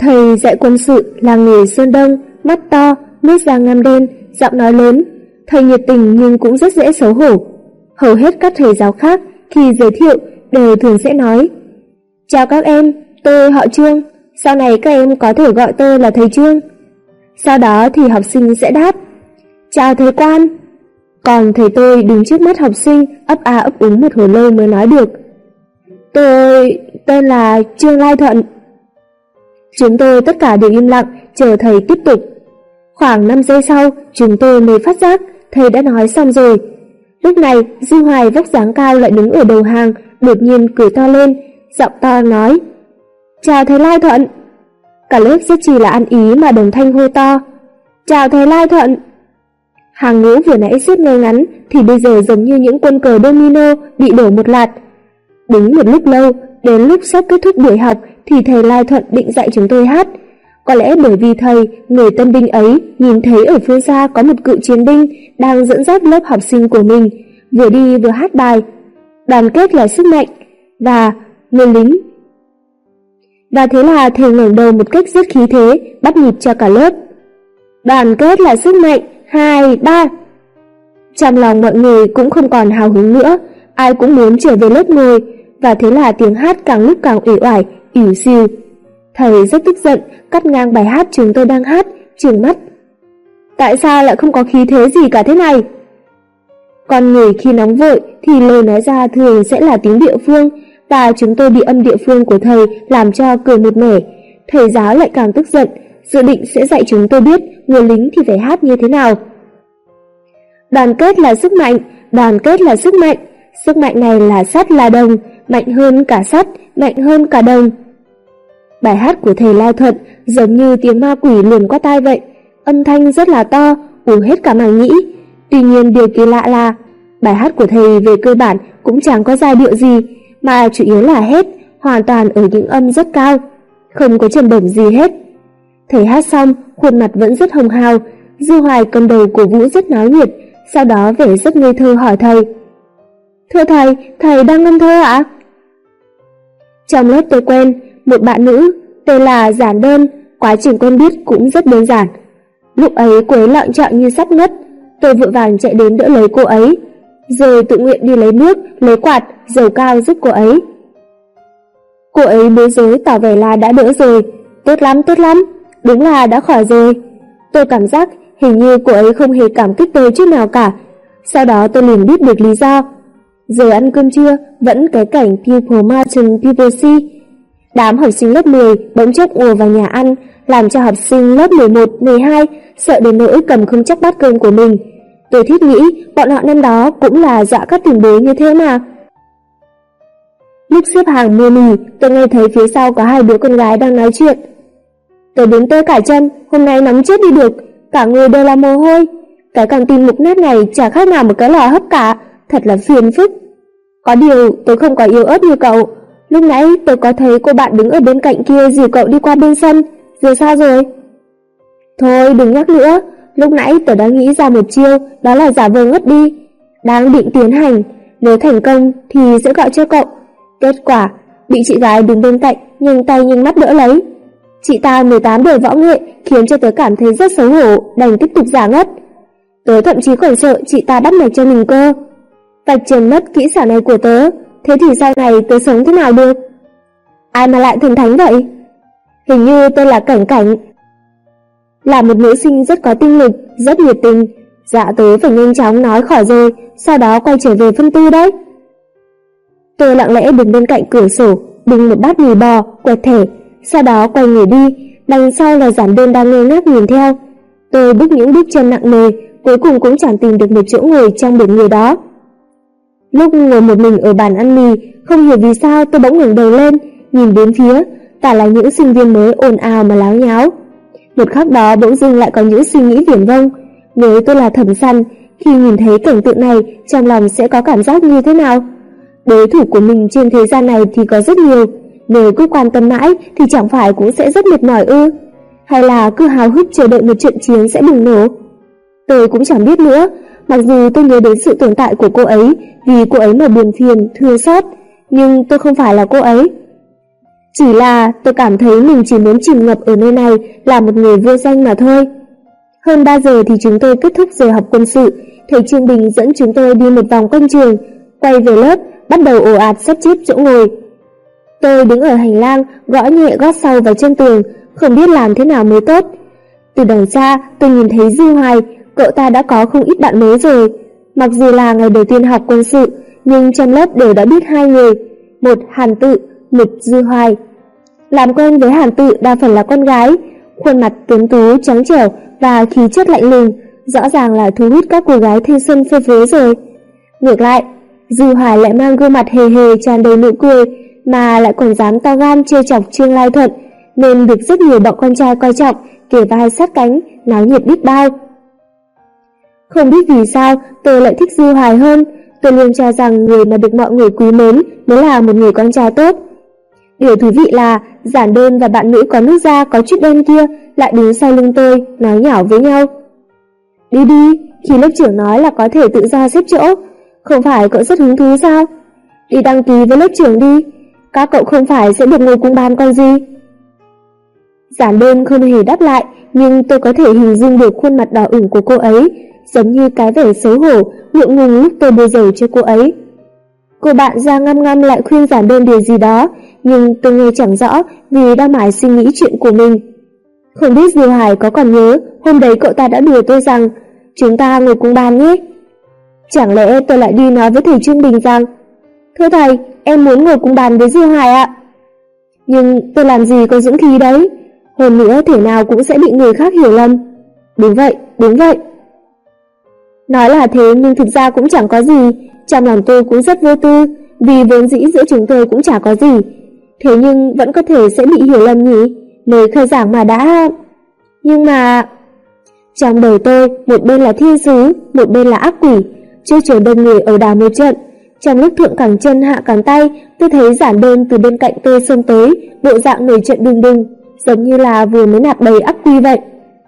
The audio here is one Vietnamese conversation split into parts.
Thầy dạy quân sự là người Sơn Đông, mắt to, nếp da ngăm đen, giọng nói lớn. Thầy nhiệt tình nhưng cũng rất dễ xấu hổ. Hầu hết các thầy giáo khác khi giới thiệu đều thường sẽ nói: "Chào các em, tôi họ Trương, sau này các em có thể gọi tôi là thầy Trương." Sau đó thì học sinh sẽ đáp: "Chào thầy Quan." Còn thầy tôi đứng trước mắt học sinh ấp a ấp úng một hồi lâu mới nói được: "Tôi tên là Trương Lai Thuận." Chúng tôi tất cả đều im lặng chờ thầy tiếp tục. Khoảng 5 giây sau, chúng tôi mới phát giác thầy đã nói xong rồi. Lúc này, Dư Hoài vóc dáng cao lại đứng ở đầu hàng, đột nhiên cười to lên, giọng to nói: "Chào thầy Lai Thuận." Cả lớp rất chỉ là ăn ý mà đồng thanh hô to: "Chào thầy Lai Thuận." Hàng ngũ vừa nãy xếp ngay ngắn thì bây giờ giống như những quân cờ domino bị đổ một loạt. Đứng một lúc lâu, đến lúc sắp kết thúc buổi học thì thầy Lai Thuận định dạy chúng tôi hát. Có lẽ bởi vì thầy, người tân binh ấy, nhìn thấy ở phương xa có một cựu chiến binh đang dẫn dắt lớp học sinh của mình, vừa đi vừa hát bài "Đoàn kết là sức mạnh" và "Người lính". Và thế là thầy ngẩng đầu một cách rất khí thế, bắt nhịp cho cả lớp: "Đoàn kết là sức mạnh, 2, 3." Trong lòng mọi người cũng không còn hào hứng nữa, ai cũng muốn trở về lớp ngồi, và thế là tiếng hát càng lúc càng uể oải, ỉu xìu. Thầy rất tức giận, cắt ngang bài hát chúng tôi đang hát, trừng mắt: "Tại sao lại không có khí thế gì cả thế này?" Con người khi nóng vội thì lời nói ra thường sẽ là tiếng địa phương, và chúng tôi bị âm địa phương của thầy làm cho cười một mẻ. Thầy giáo lại càng tức giận, dự định sẽ dạy chúng tôi biết người lính thì phải hát như thế nào. "Đoàn kết là sức mạnh, đoàn kết là sức mạnh, sức mạnh này là sắt là đồng, mạnh hơn cả sắt, mạnh hơn cả đồng." Bài hát của thầy Lai Thuận giống như tiếng ma quỷ luồn qua tai vậy, âm thanh rất là to, ù hết cả màng nhĩ. Tuy nhiên điều kỳ lạ là bài hát của thầy về cơ bản cũng chẳng có giai điệu gì, mà chủ yếu là hét, hoàn toàn ở những âm rất cao, không có trầm bổng gì hết. Thầy hát xong, khuôn mặt vẫn rất hồng hào. Dư Hoài cầm đầu cổ vũ rất náo nhiệt, sau đó vẻ rất ngây thơ hỏi thầy: "Thưa thầy, thầy đang ngâm thơ ạ?" Trong lớp tôi quen một bạn nữ tên là Giản Đơn, quá trình quen biết cũng rất đơn giản. Lúc ấy cô ấy lạng trọng như sắp ngất, tôi vội vàng chạy đến đỡ lấy cô ấy, rồi tự nguyện đi lấy nước, lấy quạt, dầu cao giúp cô ấy. Cô ấy bối rối tỏ vẻ là đã đỡ rồi. Tốt lắm, đúng là đã khỏi rồi. Tôi cảm giác hình như cô ấy không hề cảm kích tôi chút nào cả. Sau đó tôi liền biết được lý do. Giờ ăn cơm trưa vẫn cái cảnh People Mountain People Sea. Đám học sinh lớp 10 bỗng chốc ùa vào nhà ăn, làm cho học sinh lớp 11, 12 sợ đến nỗi cầm không chắc bát cơm của mình. Tôi thiết nghĩ bọn họ năm đó cũng là dọa các tiền bối như thế mà. Lúc xếp hàng mua mì, tôi nghe thấy phía sau có 2 đứa con gái đang nói chuyện. Tôi đến tê cả chân, hôm nay nóng chết đi được, cả người đều là mồ hôi. Cái căng tin mục nát này chả khác nào một cái lò hấp cả, thật là phiền phức. Có điều tôi không có yếu ớt như cậu. Lúc nãy tôi có thấy cô bạn đứng ở bên cạnh kia dìu cậu đi qua bên sân, rồi sao rồi? Thôi đừng nhắc nữa, lúc nãy tôi đã nghĩ ra một chiêu, đó là giả vờ ngất đi. Đang định tiến hành, nếu thành công thì sẽ gọi cho cậu. Kết quả, bị chị gái đứng bên cạnh nhanh tay nhanh mắt đỡ lấy. Chị ta 18 đời võ nghệ khiến cho tớ cảm thấy rất xấu hổ, đành tiếp tục giả ngất. Tớ thậm chí còn sợ chị ta bắt mạch cho mình cơ. Vạch trần mất kỹ xảo này của tớ, thế thì sau này tớ sống thế nào được? Ai mà lại thần thánh vậy? Hình như tôi là Cảnh Cảnh, là một nữ sinh rất có tinh lực, rất nhiệt tình. Dạ tớ phải nhanh chóng nói khỏi rồi, sau đó quay trở về phân tư đấy. Tôi lặng lẽ đứng bên cạnh cửa sổ, bưng một bát mì bò, quẹt thẻ, sau đó quay người đi. Đằng sau là Giản Đơn đang ngơ ngác nhìn theo. Tôi bước những bước chân nặng nề, cuối cùng cũng chẳng tìm được một chỗ ngồi trong biển người đó. Lúc ngồi một mình ở bàn ăn mì, không hiểu vì sao tôi bỗng ngẩng đầu lên, nhìn đến phía, cả là những sinh viên mới ồn ào mà láo nháo. Một khắc đó bỗng dưng lại có những suy nghĩ viển vông. Nếu tôi là Thẩm Săn, khi nhìn thấy cảnh tượng này, trong lòng sẽ có cảm giác như thế nào? Đối thủ của mình trên thế gian này thì có rất nhiều, nếu cứ quan tâm mãi thì chẳng phải cũng sẽ rất mệt mỏi ư? Hay là cứ háo hức chờ đợi một trận chiến sẽ bùng nổ? Tôi cũng chẳng biết nữa, mặc dù tôi nhớ đến sự tồn tại của cô ấy, vì cô ấy mà buồn phiền, thương xót, nhưng tôi không phải là cô ấy. Chỉ là tôi cảm thấy mình chỉ muốn chìm ngập ở nơi này là một người vô danh mà thôi. Hơn 3 giờ thì chúng tôi kết thúc giờ học quân sự, thầy Trương Bình dẫn chúng tôi đi một vòng quanh trường, quay về lớp, bắt đầu ồ ạt sắp xếp chỗ ngồi. Tôi đứng ở hành lang, gõ nhẹ gót sau vào chân tường, không biết làm thế nào mới tốt. Từ đằng xa, tôi nhìn thấy Dư Hoài, cậu ta đã có không ít bạn mới rồi. Mặc dù là ngày đầu tiên học quân sự, nhưng trong lớp đều đã biết 2 người, một Hàn Tự, một Dư Hoài. Làm quen với Hàn Tự đa phần là con gái, khuôn mặt tuấn tú trắng trẻo và khí chất lạnh lùng, rõ ràng là thu hút các cô gái thanh xuân phơi phới rồi. Ngược lại, Dư Hoài lại mang gương mặt hề hề tràn đầy nụ cười, mà lại còn dám to gan trêu chọc Trương Lai Thuận, nên được rất nhiều bọn con trai coi trọng, kề vai sát cánh, náo nhiệt biết bao. Không biết vì sao tôi lại thích Dư Hoài hơn. Tôi luôn cho rằng người mà được mọi người quý mến mới là một người con trai tốt. Điều thú vị là Giản Đơn và bạn nữ có nước da có chút đen kia lại đứng sau lưng tôi, nói nhỏ với nhau. Đi đi, khi lớp trưởng nói là có thể tự do xếp chỗ, không phải cậu rất hứng thú sao? Đi đăng ký với lớp trưởng đi, các cậu không phải sẽ được ngồi cùng bàn còn gì? Giản Đơn không hề đáp lại, nhưng tôi có thể hình dung được khuôn mặt đỏ ửng của cô ấy, giống như cái vẻ xấu hổ, ngượng ngùng lúc tôi bôi dầu cho cô ấy. Cô bạn ra ngăm ngăm lại khuyên Giản Đơn điều gì đó, nhưng tôi nghe chẳng rõ vì đang mải suy nghĩ chuyện của mình. Không biết Dư Hoài có còn nhớ hôm đấy cậu ta đã đùa tôi rằng chúng ta ngồi cùng bàn nhé. Chẳng lẽ tôi lại đi nói với thầy Trương Bình rằng thưa thầy, em muốn ngồi cùng bàn với Dư Hoài ạ. Nhưng tôi làm gì có dũng khí đấy, hơn nữa thể nào cũng sẽ bị người khác hiểu lầm. Đúng vậy, đúng vậy. Nói là thế nhưng thực ra cũng chẳng có gì, trong lòng tôi cũng rất vô tư, vì vốn dĩ giữa chúng tôi cũng chả có gì. Thế nhưng vẫn có thể sẽ bị hiểu lầm nhỉ, mới khai giảng mà đã... Nhưng mà... Trong đời tôi, một bên là thiên sứ, một bên là ác quỷ, chưa chờ đông người ẩu đả một trận. Trong lúc thượng cẳng chân hạ cẳng tay, tôi thấy Giản Đơn từ bên cạnh tôi xông tới, bộ dạng nổi trận đùng đùng, giống như là vừa mới nạp đầy ắc quy vậy.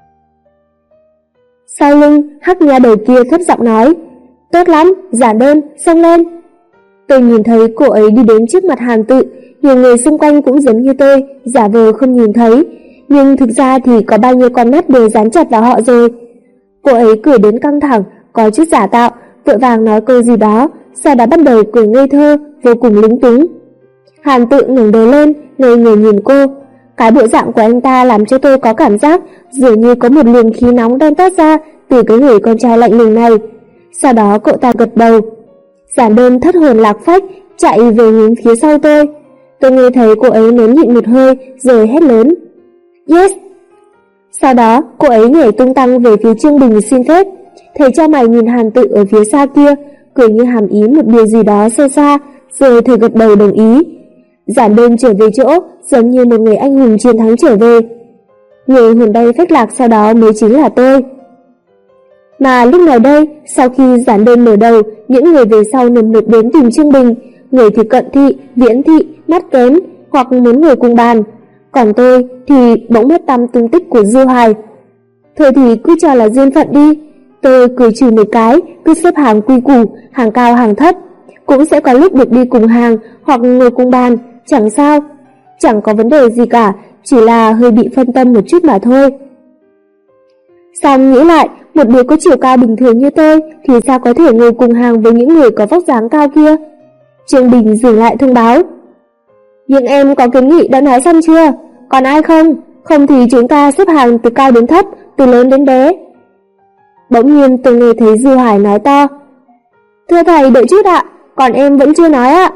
Sau lưng, Hắc nha đầu kia thấp giọng nói, tốt lắm, Giản Đơn, xông lên. Tôi nhìn thấy cô ấy đi đến trước mặt Hàn Tự, nhiều người xung quanh cũng giống như tôi, giả vờ không nhìn thấy, nhưng thực ra thì có bao nhiêu con mắt đều dán chặt vào họ rồi. Cô ấy cười đến căng thẳng, có chút giả tạo, vội vàng nói câu gì đó, sau đó bắt đầu cười ngây thơ, vô cùng lúng túng. Hàn Tự ngẩng đầu lên, ngây người nhìn cô. Cái bộ dạng của anh ta làm cho tôi có cảm giác dường như có một luồng khí nóng đang toát ra từ cái người con trai lạnh lùng này. Sau đó cậu ta gật đầu. Giản Đơn thất hồn lạc phách chạy về hướng phía sau tôi. Tôi nghe thấy cô ấy nén nhịn một hơi rồi hét lớn, yes. Sau đó cô ấy nhảy tung tăng về phía Trương Bình xin phép. Thầy cho mày nhìn Hàn Tự ở phía xa kia, cười như hàm ý một điều gì đó sâu xa, rồi thầy gật đầu đồng ý. Giản Đơn trở về chỗ, giống như một người anh hùng chiến thắng trở về. Người hồn bay phách lạc sau đó mới chính là tôi. Mà lúc này đây, sau khi Giản Đơn mở đầu, những người về sau nườm nượp đến tìm Trương Bình, người thì cận thị, viễn thị, mắt kém, hoặc muốn ngồi cùng bàn. Còn tôi thì bỗng mất tăm tung tích của Dư Hoài. Thôi thì cứ cho là duyên phận đi. Tôi cười trừ một cái, cứ xếp hàng quy củ, hàng cao hàng thấp. Cũng sẽ có lúc được đi cùng hàng hoặc ngồi cùng bàn, chẳng sao. Chẳng có vấn đề gì cả, chỉ là hơi bị phân tâm một chút mà thôi. Xong nghĩ lại, một đứa có chiều cao bình thường như tôi thì sao có thể ngồi cùng hàng với những người có vóc dáng cao kia. Trương Bình dừng lại thông báo, nhưng em có kiến nghị đã nói xong chưa? Còn ai không? Không thì chúng ta xếp hàng từ cao đến thấp, từ lớn đến bé. Bỗng nhiên tôi nghe thấy Dư Hoài nói to, thưa thầy đợi chút ạ, còn em vẫn chưa nói ạ.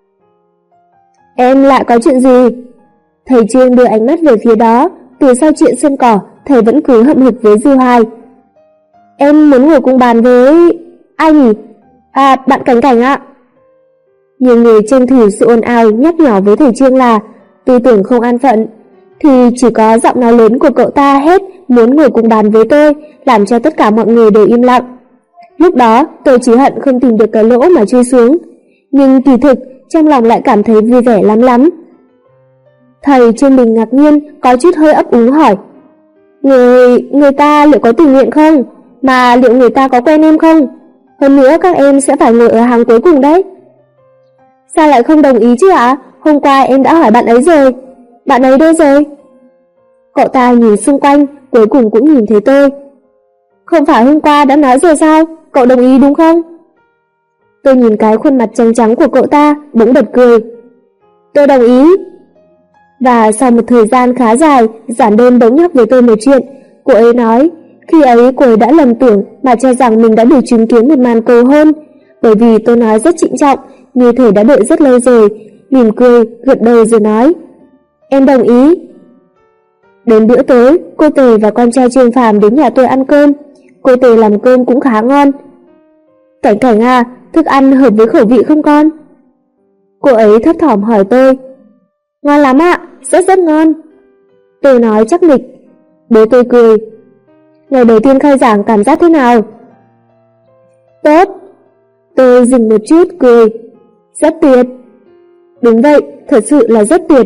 Em lại có chuyện gì? Thầy Trương đưa ánh mắt về phía đó. Từ sau chuyện sân cỏ, thầy vẫn cứ hậm hực với Dư Hoài. Em muốn ngồi cùng bàn với... ai nhỉ? À, bạn Cảnh Cảnh ạ. Nhiều người tranh thủ sự ồn ào nhắc nhỏ với thầy Trương là tư tưởng không an phận, thì chỉ có giọng nói lớn của cậu ta hét muốn ngồi cùng bàn với tôi, làm cho tất cả mọi người đều im lặng. Lúc đó tôi chỉ hận không tìm được cái lỗ mà chui xuống, nhưng kỳ thực trong lòng lại cảm thấy vui vẻ lắm lắm. Thầy Trương Bình ngạc nhiên, có chút hơi ấp úng hỏi, Người ta liệu có tình nguyện không? Mà liệu người ta có quen em không? Hơn nữa các em sẽ phải ngồi ở hàng cuối cùng đấy. Sao lại không đồng ý chứ ạ? hôm qua em đã hỏi bạn ấy rồi. Bạn ấy đâu rồi? Cậu ta nhìn xung quanh, cuối cùng cũng nhìn thấy tôi. Không phải hôm qua đã nói rồi sao? Cậu đồng ý đúng không? Tôi nhìn cái khuôn mặt trắng trắng của cậu ta, bỗng bật cười. Tôi đồng ý. Và sau một thời gian khá dài, Giản Đơn bỗng nhắc với tôi một chuyện. Cô ấy nói, khi ấy cô ấy đã lầm tưởng mà cho rằng mình đã được chứng kiến một màn cầu hôn. Bởi vì tôi nói rất trịnh trọng, như thể đã đợi rất lâu rồi, mỉm cười, gật đầu rồi nói, em đồng ý. Đến bữa tối, cô Tề và con trai Trương Phàm đến nhà tôi ăn cơm. Cô Tề làm cơm cũng khá ngon. Cảnh Cảnh à, thức ăn hợp với khẩu vị không con? Cô ấy thấp thỏm hỏi tôi. Ngon lắm ạ, rất rất ngon. Tôi nói chắc nịch. Bố tôi cười. Ngày đầu tiên khai giảng cảm giác thế nào? Tốt. Tôi dừng một chút cười. Rất tuyệt. Đúng vậy, thật sự là rất tuyệt.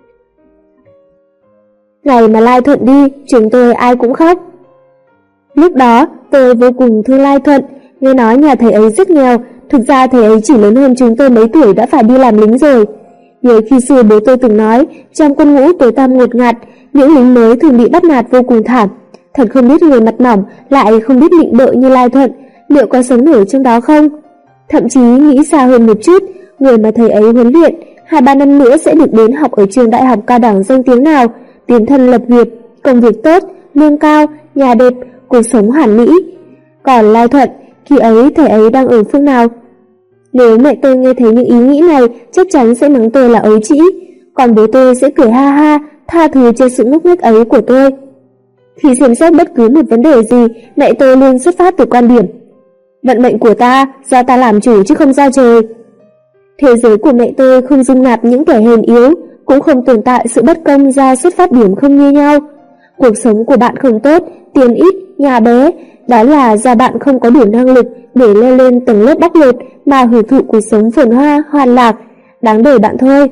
Ngày mà Lai Thuận đi, chúng tôi ai cũng khóc. Lúc đó, tôi vô cùng thương Lai Thuận, nghe nói nhà thầy ấy rất nghèo, thực ra thầy ấy chỉ lớn hơn chúng tôi mấy tuổi đã phải đi làm lính rồi. Nhớ khi xưa bố tôi từng nói, trong quân ngũ tối tăm ngột ngạt, những lính mới thường bị bắt nạt vô cùng thảm. Thật không biết người mặt mỏng lại không biết lịnh bợ như Lai Thuận, liệu có sống nổi trong đó không? Thậm chí nghĩ xa hơn một chút, người mà thầy ấy huấn luyện 2-3 năm nữa sẽ được đến học ở trường đại học cao đẳng danh tiếng nào, tiến thân lập nghiệp, công việc tốt, lương cao, nhà đẹp, cuộc sống hoàn mỹ. Còn Lai Thuận, khi ấy thầy ấy đang ở phương nào? Nếu mẹ tôi nghe thấy những ý nghĩ này, chắc chắn sẽ mắng tôi là ấu trĩ, còn bố tôi sẽ cười ha ha, tha thứ cho sự ngốc nghếch ấy của tôi. Khi xem xét bất cứ một vấn đề gì, mẹ tôi luôn xuất phát từ quan điểm vận mệnh của ta, do ta làm chủ chứ không do trời. Thế giới của mẹ tôi không dung nạp những kẻ hèn yếu, cũng không tồn tại sự bất công do xuất phát điểm không như nhau. Cuộc sống của bạn không tốt, tiền ít, nhà bé, đó là do bạn không có đủ năng lực để leo lên tầng lớp bóc lột mà hưởng thụ cuộc sống phồn hoa, hoàn lạc, đáng đời bạn thôi.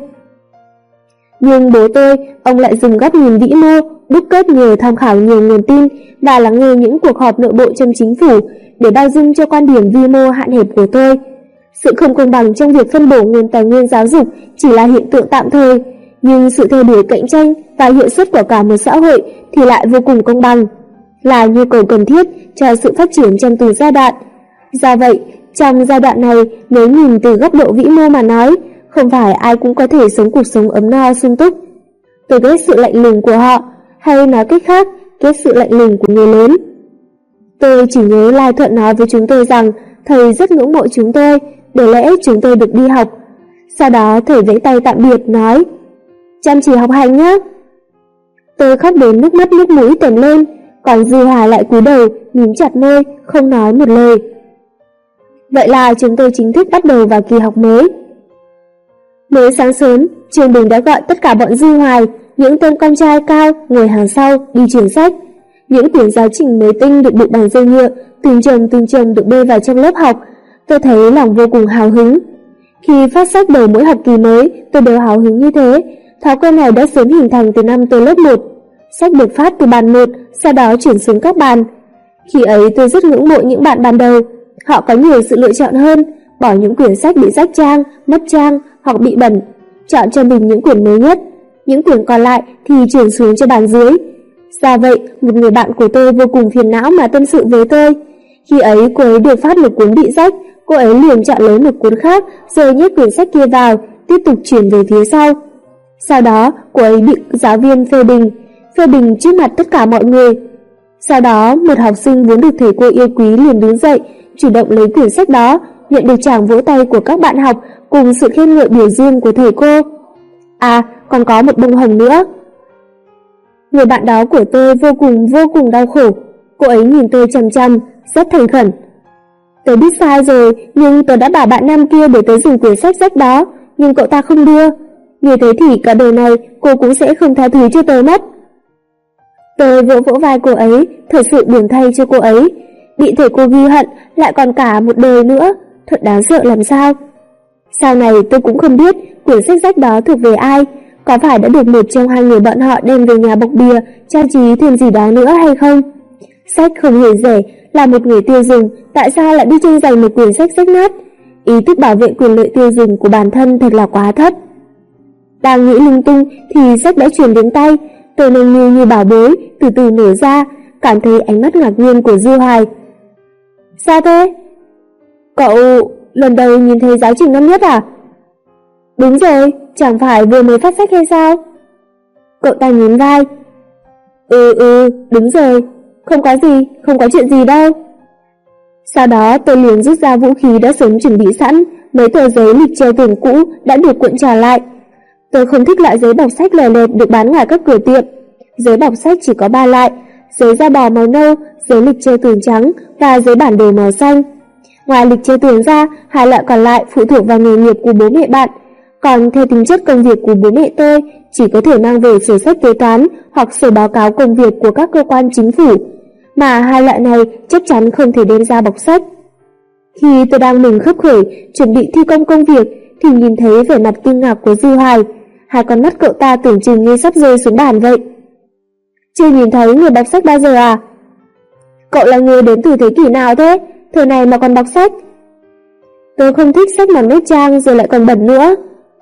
Nhưng bố tôi, ông lại dùng góc nhìn vĩ mô, đúc kết nhờ tham khảo nhiều nguồn tin và lắng nghe những cuộc họp nội bộ trong chính phủ để bao dung cho quan điểm vi mô hạn hẹp của tôi. Sự không công bằng trong việc phân bổ nguồn tài nguyên giáo dục chỉ là hiện tượng tạm thời, nhưng sự theo đuổi cạnh tranh và hiệu suất của cả một xã hội thì lại vô cùng công bằng, là nhu cầu cần thiết cho sự phát triển trong từng giai đoạn. Do vậy, trong giai đoạn này, nếu nhìn từ góc độ vĩ mô mà nói, không phải ai cũng có thể sống cuộc sống ấm no sung túc. Tôi ghét sự lạnh lùng của họ, hay nói cách khác, ghét sự lạnh lùng của người lớn. Tôi chỉ nhớ Lai Thuận nói với chúng tôi rằng thầy rất ngưỡng mộ chúng tôi, để lẽ chúng tôi được đi học. Sau đó thầy vẫy tay tạm biệt nói, chăm chỉ học hành nhé. Tôi khóc đến nước mắt nước mũi tuần lên, còn Dư Hà lại cúi đầu, mím chặt môi, không nói một lời. Vậy là chúng tôi chính thức bắt đầu vào kỳ học mới. Mới sáng sớm, Trường Bình đã gọi tất cả bọn Dư Hoài, những tên con trai cao ngồi hàng sau đi chuyển sách. Những quyển giáo trình mới tinh được buộc bằng dây nhựa, từng chồng được bê vào trong lớp học. Tôi thấy lòng vô cùng hào hứng. Khi phát sách đầu mỗi học kỳ mới, tôi đều hào hứng như thế. Thói quen này đã sớm hình thành từ năm tôi lớp 1. Sách được phát từ bàn 1, sau đó chuyển xuống các bàn. Khi ấy tôi rất ngưỡng mộ những bạn ban đầu. Họ có nhiều sự lựa chọn hơn, bỏ những quyển sách bị rách trang, mất trang hoặc bị bẩn, chọn cho mình những quyển mới nhất. Những quyển còn lại thì chuyển xuống cho bàn dưới. Do vậy, một người bạn của tôi vô cùng phiền não mà tâm sự với tôi. Khi ấy cô ấy được phát một cuốn bị rách, cô ấy liền chọn lấy một cuốn khác rồi nhét quyển sách kia vào, tiếp tục chuyển về phía sau. Sau đó cô ấy bị giáo viên phê bình trước mặt tất cả mọi người. Sau đó một học sinh vốn được thầy cô yêu quý liền đứng dậy, chủ động lấy quyển sách đó, nhận được tràng vỗ tay của các bạn học cùng sự khen ngợi biểu dương của thầy cô. À, còn có một bông hồng nữa. Người bạn đó của tôi vô cùng đau khổ. Cô ấy nhìn tôi chằm chằm, rất thành khẩn. Tôi biết sai rồi, nhưng tôi đã bảo bạn nam kia để tôi dùng quyển sách rách đó, nhưng cậu ta không đưa. Như thế thì cả đời này cô cũng sẽ không tha thứ cho tôi mất. Tôi vỗ vỗ vai cô ấy, thật sự buồn thay cho cô ấy. Bị thầy cô ghi hận, lại còn cả một đời nữa, thật đáng sợ làm sao. Sau này tôi cũng không biết quyển sách rách đó thuộc về ai, có phải đã được một trong hai người bọn họ đem về nhà bọc bìa, trang trí thêm gì đó nữa hay không. Sách không hề rẻ, là một người tiêu dùng, tại sao lại đi tranh giành một quyển sách rách nát? Ý thức bảo vệ quyền lợi tiêu dùng của bản thân thật là quá thấp. Đang nghĩ lung tung thì sách đã truyền đến tay. Tôi nâng niu như bảo bối, từ từ mở ra, cảm thấy ánh mắt ngạc nhiên của Dư Hoài. Sao thế? Cậu lần đầu nhìn thấy giáo trình năm nhất à? Đúng rồi, chẳng phải vừa mới phát sách hay sao? Cậu ta nhún vai. Đúng rồi, không có gì, không có chuyện gì đâu. Sau đó tôi liền rút ra vũ khí đã sớm chuẩn bị sẵn, mấy tờ giấy lịch treo tường cũ đã được cuộn tròn lại. Tôi không thích loại giấy bọc sách lè lẹt được bán ngoài các cửa tiệm. Giấy bọc sách chỉ có 3 loại: giấy da bò màu nâu, giấy lịch treo tường trắng và giấy bản đồ màu xanh. Ngoài lịch treo tường ra, 2 loại còn lại phụ thuộc vào nghề nghiệp của bố mẹ bạn. Còn theo tính chất công việc của bố mẹ tôi, chỉ có thể mang về sổ sách kế toán hoặc sổ báo cáo công việc của các cơ quan chính phủ, mà 2 loại này chắc chắn không thể đem ra bọc sách. Khi tôi đang mừng khấp khởi chuẩn bị thi công công việc thì nhìn thấy vẻ mặt kinh ngạc của Dư Hoài. 2 con mắt cậu ta tưởng chừng như sắp rơi xuống bàn vậy. Chưa nhìn thấy người đọc sách bao giờ à? Cậu là người đến từ thế kỷ nào thế? Thời này mà còn đọc sách? Tôi không thích sách mỏng nét trang rồi lại còn bẩn nữa.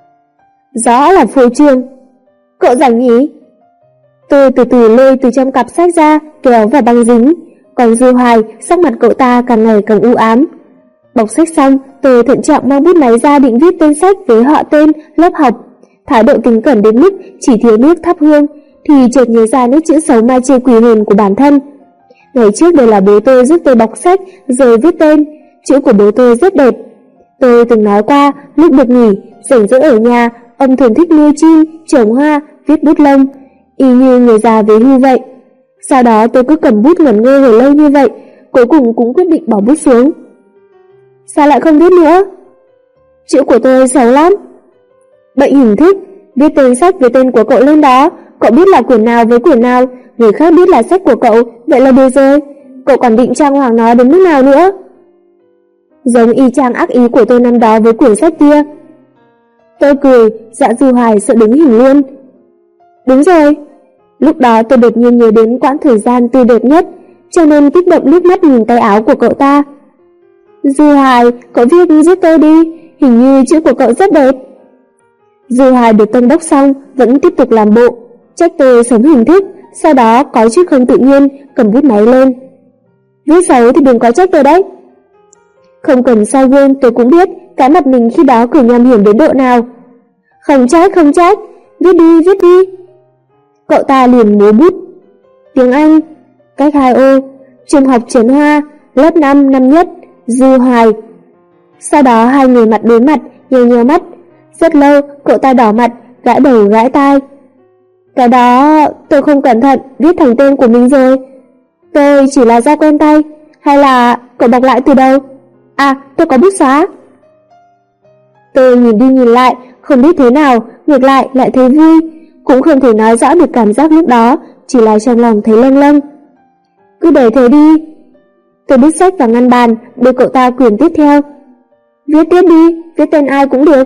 Rõ là phô trương. Cậu rảnh nhỉ? Tôi từ từ lôi từ trong cặp sách ra, kéo vào băng dính. Còn Dư Hoài, sắc mặt cậu ta càng ngày càng u ám. Bọc sách xong, tôi thận trọng mang bút máy ra định viết tên sách với họ tên, lớp học. Thái độ kính cẩn đến mức chỉ thiếu nước thắp hương, thì chợt nhớ ra nét chữ xấu ma chê quỷ hồn của bản thân. Ngày trước đều là bố tôi giúp tôi bọc sách rồi viết tên. Chữ của bố tôi rất đẹp. Tôi từng nói qua, lúc được nghỉ, rảnh rỗi ở nhà, ông thường thích nuôi chim, trồng hoa, viết bút lông, y như người già về hưu vậy. Sau đó tôi cứ cầm bút ngẩn ngơ hồi lâu như vậy, cuối cùng cũng quyết định bỏ bút xuống. Sao lại không viết nữa? Chữ của tôi xấu lắm. Bệnh hình thức, viết tên sách với tên của cậu lên đó. Cậu biết là quyển nào với quyển nào, người khác biết là sách của cậu, vậy là được rồi. Cậu còn định trang hoàng nó đến mức nào nữa? Giống y chang ác ý của tôi năm đó với quyển sách kia. Tôi cười, dạ Dư Hoài sợ đứng hình luôn. Đúng rồi. Lúc đó tôi đột nhiên nhớ đến quãng thời gian tươi đẹp nhất, cho nên kích động liếc mắt nhìn tay áo của cậu ta. Dư Hoài, cậu viết giúp tôi đi, hình như chữ của cậu rất đẹp. Dư Hoài được tân đốc xong, vẫn tiếp tục làm bộ, trách tôi sống hình thức, sau đó có chút không tự nhiên, cầm bút máy lên. Viết xấu thì đừng có trách tôi đấy. Không cần soi gương tôi cũng biết cái mặt mình khi đó cười nham hiểm đến độ nào. Không trách, viết đi. Cậu ta liền múa bút. Tiếng Anh, cách 2 ô, trường học Trấn Hoa, lớp 5 năm nhất, Dư Hoài. Sau đó 2 người mặt đối mặt, nheo mắt. Rất lâu, cậu ta đỏ mặt, gãi đầu gãi tai. Cái đó tôi không cẩn thận viết thành tên của mình rồi. Tôi chỉ là do quen tay. Hay là cậu bọc lại từ đầu? À, tôi có bút xóa. Tôi nhìn đi nhìn lại, không biết thế nào, ngược lại thấy vui. Cũng không thể nói rõ được cảm giác lúc đó, chỉ là trong lòng thấy lâng lâng. Cứ để thế đi. Tôi đút sách vào ngăn bàn, đưa cậu ta quyển tiếp theo. Viết tiếp đi, viết tên ai cũng được.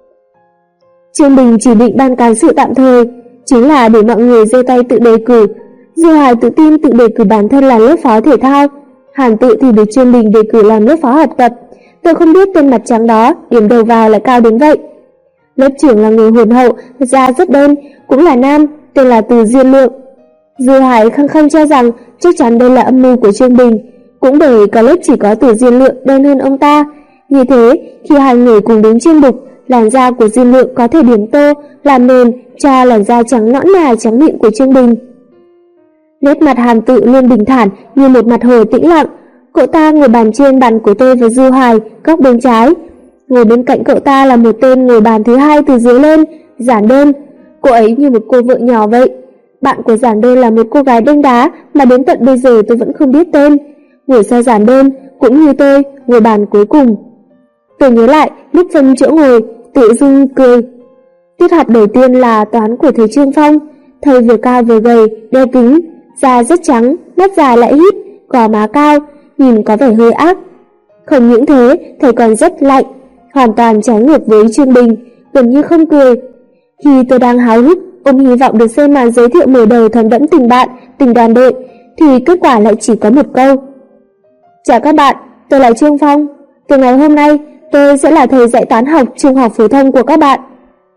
Trương Bình chỉ định ban cán sự tạm thời, chính là để mọi người giơ tay tự đề cử. Dư Hoài tự tin tự đề cử bản thân là lớp phó thể thao, Hàn Tự thì được Trương Bình đề cử làm lớp phó học tập. Tôi không biết tên mặt trắng đó điểm đầu vào lại cao đến vậy. Lớp trưởng là người hồn hậu, da rất đen, cũng là nam, tên là Từ Diên Lượng. Dư Hoài khăng khăng cho rằng chắc chắn đây là âm mưu của Trương Bình, cũng bởi có lớp chỉ có Từ Diên Lượng đen hơn ông ta. Như thế, khi 2 người cùng đứng trên bục, làn da của Diên Lượng có thể điểm tô, làm nền cho làn da trắng nõn nà trắng mịn của Trương Bình. Nét mặt Hàn Tự luôn bình thản như một mặt hồ tĩnh lặng. Cậu ta ngồi bàn trên bàn của tôi và Dư Hoài, góc bên trái. Ngồi bên cạnh cậu ta là một tên ngồi bàn thứ 2 từ dưới lên, Giản Đơn. Cô ấy như một cô vợ nhỏ vậy. Bạn của Giản Đơn là một cô gái đanh đá mà đến tận bây giờ tôi vẫn không biết tên. Ngồi sau Giản Đơn cũng như tôi, ngồi bàn cuối cùng. Tôi nhớ lại lúc phân chỗ ngồi, tự dưng cười. Tiết học đầu tiên là toán của thầy Trương Phong. Thầy vừa cao vừa gầy, đeo kính, da rất trắng, mắt dài lại hít, gò má cao, nhìn có vẻ hơi ác. Không những thế, thầy còn rất lạnh, hoàn toàn trái ngược với Trương Bình, gần như không cười. Khi tôi đang háo hức ôm hy vọng được xem màn giới thiệu mở đầu thấm đẫm tình bạn, tình đoàn đội, thì kết quả lại chỉ có một câu. Chào các bạn, tôi là Trương Phong. Từ ngày hôm nay, tôi sẽ là thầy dạy toán học trung học phổ thông của các bạn.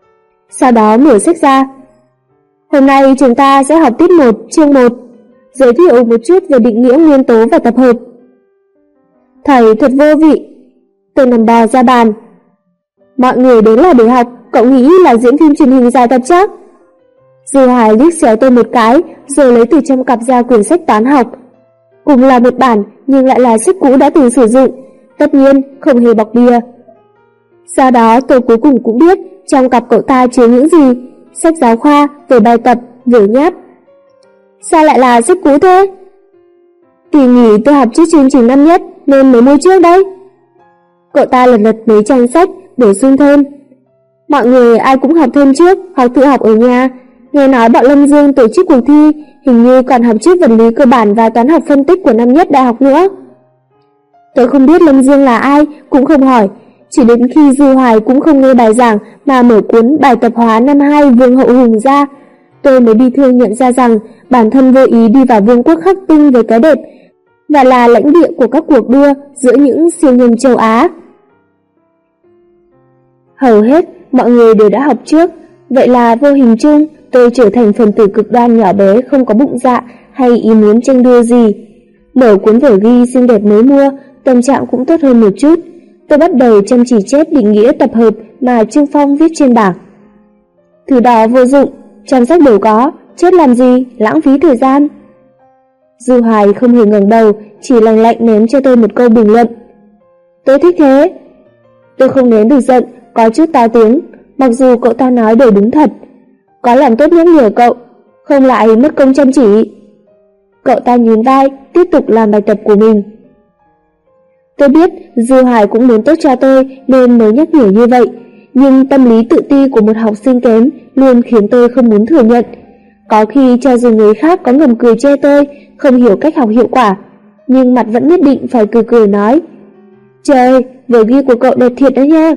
Sau đó mở sách ra. Hôm nay chúng ta sẽ học tiết 1, chương 1, giới thiệu một chút về định nghĩa nguyên tố và tập hợp. Thầy thật vô vị. Tôi nằm bò ra bàn. Mọi người đến là để học, cậu nghĩ là diễn phim truyền hình dài tập chắc? Dư Hoài liếc xéo tôi một cái, rồi lấy từ trong cặp ra quyển sách toán học. Cùng là một bản, nhưng lại là sách cũ đã từng sử dụng, tất nhiên không hề bọc bìa. Sau đó tôi cuối cùng cũng biết trong cặp cậu ta chứa những gì: sách giáo khoa, về bài tập, vở nháp. Sao lại là sách cũ thế? Kỳ nghỉ tôi học trước chương trình năm nhất nên mới mua trước đấy. Cậu ta lật lật mấy trang sách, bổ sung thêm. Mọi người ai cũng học thêm trước, hoặc tự học ở nhà. Nghe nói bọn Lâm Dương tổ chức cuộc thi, hình như còn học trước vật lý cơ bản và toán học phân tích của năm nhất đại học nữa. Tôi không biết Lâm Dương là ai, cũng không hỏi. Chỉ đến khi Dư Hoài cũng không nghe bài giảng mà mở cuốn bài tập hóa năm 2 Vương Hậu Hùng ra, tôi mới bi thương nhận ra rằng bản thân vô ý đi vào vương quốc khắc tinh về cái đẹp và là lãnh địa của các cuộc đua giữa những siêu nhân châu Á. Hầu hết mọi người đều đã học trước, vậy là vô hình chung tôi trở thành phần tử cực đoan nhỏ bé không có bụng dạ hay ý muốn tranh đua gì. Mở cuốn vở ghi xinh đẹp mới mua, tâm trạng cũng tốt hơn một chút. Tôi bắt đầu chăm chỉ chép định nghĩa tập hợp mà Trương Phong viết trên bảng. Thứ đó vô dụng, trong sách đều có, chép làm gì, lãng phí thời gian. Dư Hoài không hề ngẩng đầu, chỉ lạnh lạnh ném cho tôi một câu bình luận. Tôi thích thế. Tôi không nén được giận, có chút to tiếng, mặc dù cậu ta nói đều đúng thật. Có làm tốt nhắc nhở cậu, không lại mất công chăm chỉ. Cậu ta nhún vai, tiếp tục làm bài tập của mình. Tôi biết Dư Hoài cũng muốn tốt cho tôi nên mới nhắc nhở như vậy, nhưng tâm lý tự ti của một học sinh kém luôn khiến tôi không muốn thừa nhận. Có khi cho dù người khác có ngầm cười chê tôi không hiểu cách học hiệu quả, nhưng mặt vẫn nhất định phải cười cười nói: Trời, vở ghi của cậu đẹp thiệt đó nha.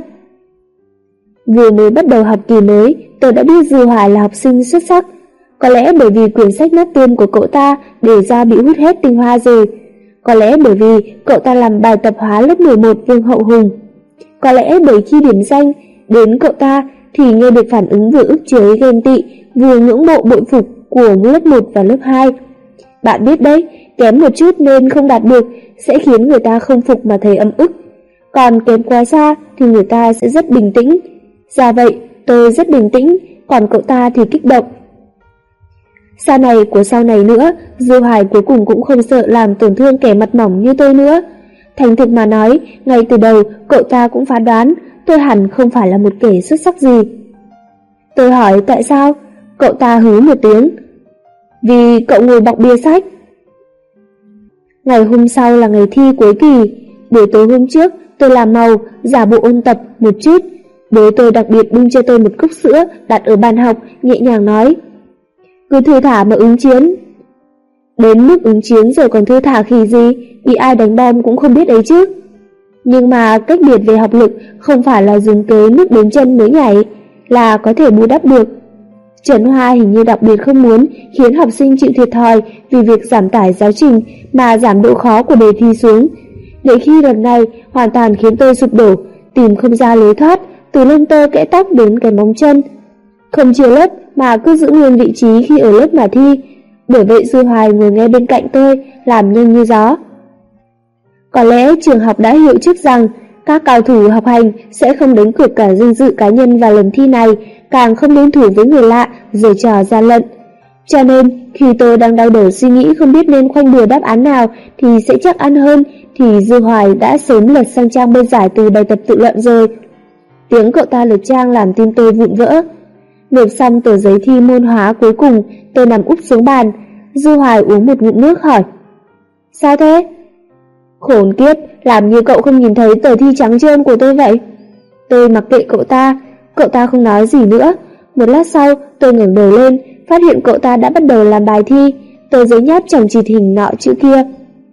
Vừa mới bắt đầu học kỳ mới, tôi đã biết Dư Hoài là học sinh xuất sắc. Có lẽ bởi vì quyển sách nát tiên của cậu ta để ra bị hút hết tinh hoa rồi. Có lẽ bởi vì cậu ta làm bài tập hóa lớp 11 Vương Hậu Hùng. Có lẽ bởi khi điểm danh đến cậu ta thì nghe được phản ứng vừa ức chế ghen tị, vừa ngưỡng mộ bội phục của lớp 1 và lớp 2. Bạn biết đấy, kém một chút nên không đạt được sẽ khiến người ta không phục mà thấy ấm ức. Còn kém quá xa thì người ta sẽ rất bình tĩnh. Ra vậy, tôi rất bình tĩnh, còn cậu ta thì kích động. Sau này của sau này nữa, Dư Hoài cuối cùng cũng không sợ làm tổn thương kẻ mặt mỏng như tôi nữa. Thành thực mà nói, ngay từ đầu cậu ta cũng phán đoán tôi hẳn không phải là một kẻ xuất sắc gì. Tôi hỏi tại sao, cậu ta hứ một tiếng. Vì cậu ngồi bọc bìa sách. Ngày hôm sau là ngày thi cuối kỳ. Buổi tối hôm trước tôi làm màu, giả bộ ôn tập một chút. Bố tôi đặc biệt bưng cho tôi một cốc sữa đặt ở bàn học, nhẹ nhàng nói: Cứ thư thả mà ứng chiến. Đến mức ứng chiến rồi còn thư thả khỉ gì, bị ai đánh bom cũng không biết ấy chứ. Nhưng mà cách biệt về học lực không phải là dùng tới nước đến chân mới nhảy, là có thể bù đắp được. Trần Hoa hình như đặc biệt không muốn khiến học sinh chịu thiệt thòi vì việc giảm tải giáo trình mà giảm độ khó của đề thi xuống. Để khi lần này hoàn toàn khiến tôi sụp đổ, tìm không ra lối thoát, từ lông tơ kẽ tóc đến cái móng chân. Không chia lớp mà cứ giữ nguyên vị trí khi ở lớp mà thi. Bởi vậy Dư Hoài ngồi nghe bên cạnh tôi, làm nhanh như gió. Có lẽ trường học đã hiểu trước rằng các cao thủ học hành sẽ không đánh cược cả danh dự cá nhân vào lần thi này, càng không liên thủ với người lạ giở trò gian lận. Cho nên khi tôi đang đau đầu suy nghĩ không biết nên khoanh bừa đáp án nào thì sẽ chắc ăn hơn, thì Dư Hoài đã sớm lật sang trang bên giải từ bài tập tự luận rồi. Tiếng cậu ta lật trang làm tim tôi vụn vỡ. Nộp xong tờ giấy thi môn hóa cuối cùng, tôi nằm úp xuống bàn. Dư Hoài uống một ngụm nước hỏi: Sao thế? Khốn kiếp, làm như cậu không nhìn thấy tờ thi trắng trơn của tôi vậy. Tôi mặc kệ cậu ta không nói gì nữa. Một lát sau, tôi ngẩng đầu lên, phát hiện cậu ta đã bắt đầu làm bài thi, tờ giấy nháp chẳng chịt hình nọ chữ kia.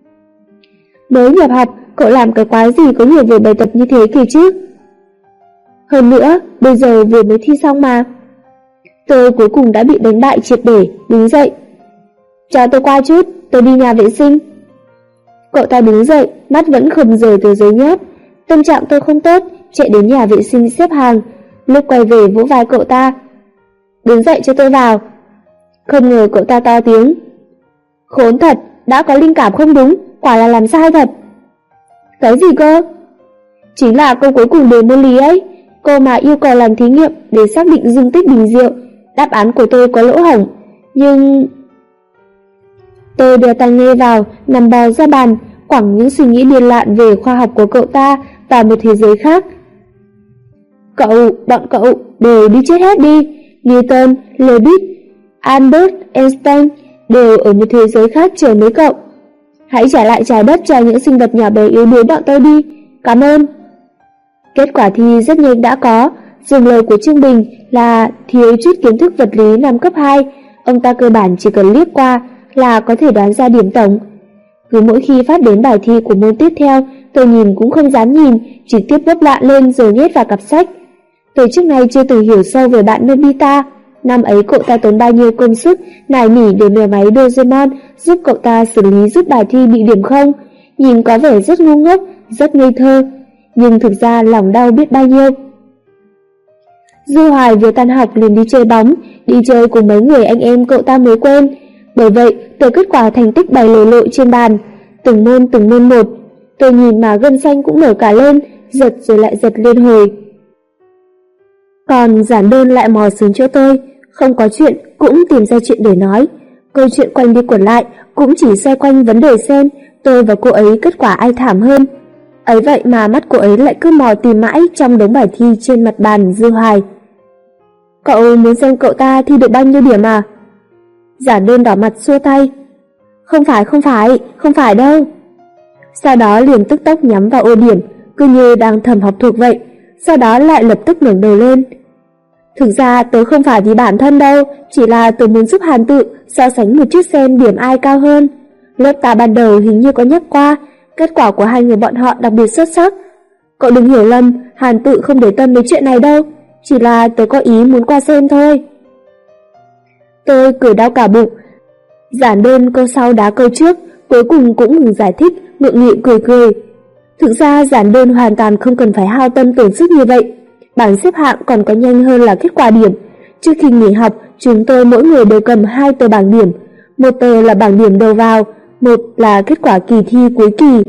Mới nhập học, cậu làm cái quái gì có nhiều vở bài tập như thế kìa chứ? Hơn nữa, bây giờ vừa mới thi xong mà. Tôi cuối cùng đã bị đánh bại triệt để, đứng dậy. Cho tôi qua chút, tôi đi nhà vệ sinh. Cậu ta đứng dậy, mắt vẫn không rời tờ giấy nháp. Tâm trạng tôi không tốt, chạy đến nhà vệ sinh xếp hàng. Lúc quay về vỗ vai cậu ta, đứng dậy cho tôi vào. Không ngờ cậu ta to tiếng. Khốn thật, đã có linh cảm không đúng, quả là làm sai thật. Cái gì cơ? Chính là câu cuối cùng đề môn lý ấy, cô mà yêu cầu làm thí nghiệm để xác định dung tích bình rượu. Đáp án của tôi có lỗ hổng, nhưng... Tôi đưa tai nghe vào, nằm bò ra bàn, quẳng những suy nghĩ điên loạn về khoa học của cậu ta vào một thế giới khác. Bọn cậu đều đi chết hết đi. Newton, Leibniz, Albert Einstein đều ở một thế giới khác chờ mấy cậu. Hãy trả lại trái đất cho những sinh vật nhỏ bé yếu đuối bọn tôi đi. Cảm ơn. Kết quả thi rất nhanh đã có. Dùng lời của Trương Bình là thiếu chút kiến thức vật lý năm cấp 2, ông ta cơ bản chỉ cần liếc qua là có thể đoán ra điểm tổng. Cứ mỗi khi phát đến bài thi của môn tiếp theo, tôi nhìn cũng không dám nhìn, trực tiếp gấp lại lên rồi nhét vào cặp sách. Tôi trước nay chưa từng hiểu sâu về bạn Nobita. Năm ấy cậu ta tốn bao nhiêu công sức nài nỉ để mèo máy Doraemon giúp cậu ta xử lý giúp bài thi bị điểm không. Nhìn có vẻ rất ngu ngốc, rất ngây thơ, nhưng thực ra lòng đau biết bao nhiêu. Du Hoài vừa tan học liền đi chơi bóng, đi chơi cùng mấy người anh em cậu ta mới quen. Bởi vậy, từ kết quả thành tích bày lồ lộ trên bàn, từng môn một, tôi nhìn mà gân xanh cũng nổi cả lên, giật rồi lại giật liên hồi. Còn Giản Đơn lại mò xuống chỗ tôi, không có chuyện cũng tìm ra chuyện để nói. Câu chuyện quanh đi quẩn lại cũng chỉ xoay quanh vấn đề xem tôi và cô ấy kết quả ai thảm hơn. Ấy vậy mà mắt cô ấy lại cứ mò tìm mãi trong đống bài thi trên mặt bàn Du Hoài. Cậu muốn xem cậu ta thi được bao nhiêu điểm à? Giản Đơn đỏ mặt xua tay. Không phải đâu. Sau đó liền tức tốc nhắm vào ô điểm, cứ như đang thầm học thuộc vậy, sau đó lại lập tức ngẩng đầu lên. Thực ra tớ không phải vì bản thân đâu, chỉ là tớ muốn giúp Hàn Tự so sánh một chút xem điểm ai cao hơn. Lớp ta ban đầu hình như có nhắc qua, kết quả của hai người bọn họ đặc biệt xuất sắc. Cậu đừng hiểu lầm, Hàn Tự không để tâm đến chuyện này đâu, chỉ là tớ có ý muốn qua xem thôi. Tôi cười đau cả bụng. Giản Đơn câu sau đá câu trước, cuối cùng cũng ngừng giải thích, ngượng nghịu cười. Thực ra Giản Đơn hoàn toàn không cần phải hao tâm tổn sức như vậy. Bảng xếp hạng còn có nhanh hơn là kết quả điểm. Trước khi nghỉ học, chúng tôi mỗi người đều cầm 2 tờ bảng điểm. Một tờ là bảng điểm đầu vào, một là kết quả kỳ thi cuối kỳ.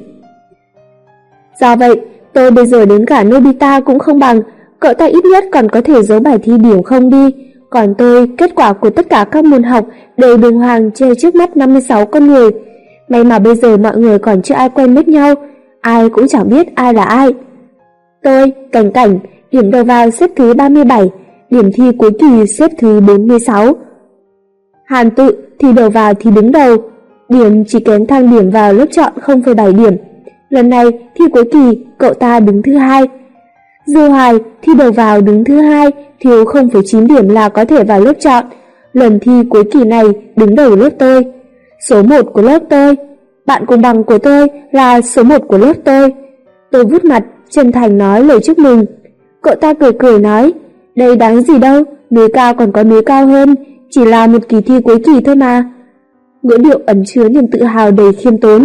Do vậy, tôi bây giờ đến cả Nobita cũng không bằng, cậu ta ít nhất còn có thể giấu bài thi điểm không đi. Còn tôi, kết quả của tất cả các môn học đều đường hoàng treo trước mắt 56 con người. May mà bây giờ mọi người còn chưa ai quen biết nhau, ai cũng chẳng biết ai là ai. Tôi, Cảnh, điểm đầu vào xếp thứ 37, điểm thi cuối kỳ xếp thứ 46. Hàn Tự thì đầu vào thì đứng đầu, điểm chỉ kém thang điểm vào lớp chọn 0,7 điểm. Lần này thi cuối kỳ cậu ta đứng thứ 2. Du Hoài thi đầu vào đứng thứ 2, thiếu 0,9 điểm là có thể vào lớp chọn. Lần thi cuối kỳ này đứng đầu lớp tôi, số 1 của lớp tôi. Bạn cùng bằng của tôi là số 1 của lớp tôi. Tôi vuốt mặt, chân thành nói lời chúc mừng. Cậu ta cười nói, đây đáng gì đâu, núi cao còn có núi cao hơn, chỉ là một kỳ thi cuối kỳ thôi mà. Ngữ điệu ẩn chứa niềm tự hào đầy khiêm tốn.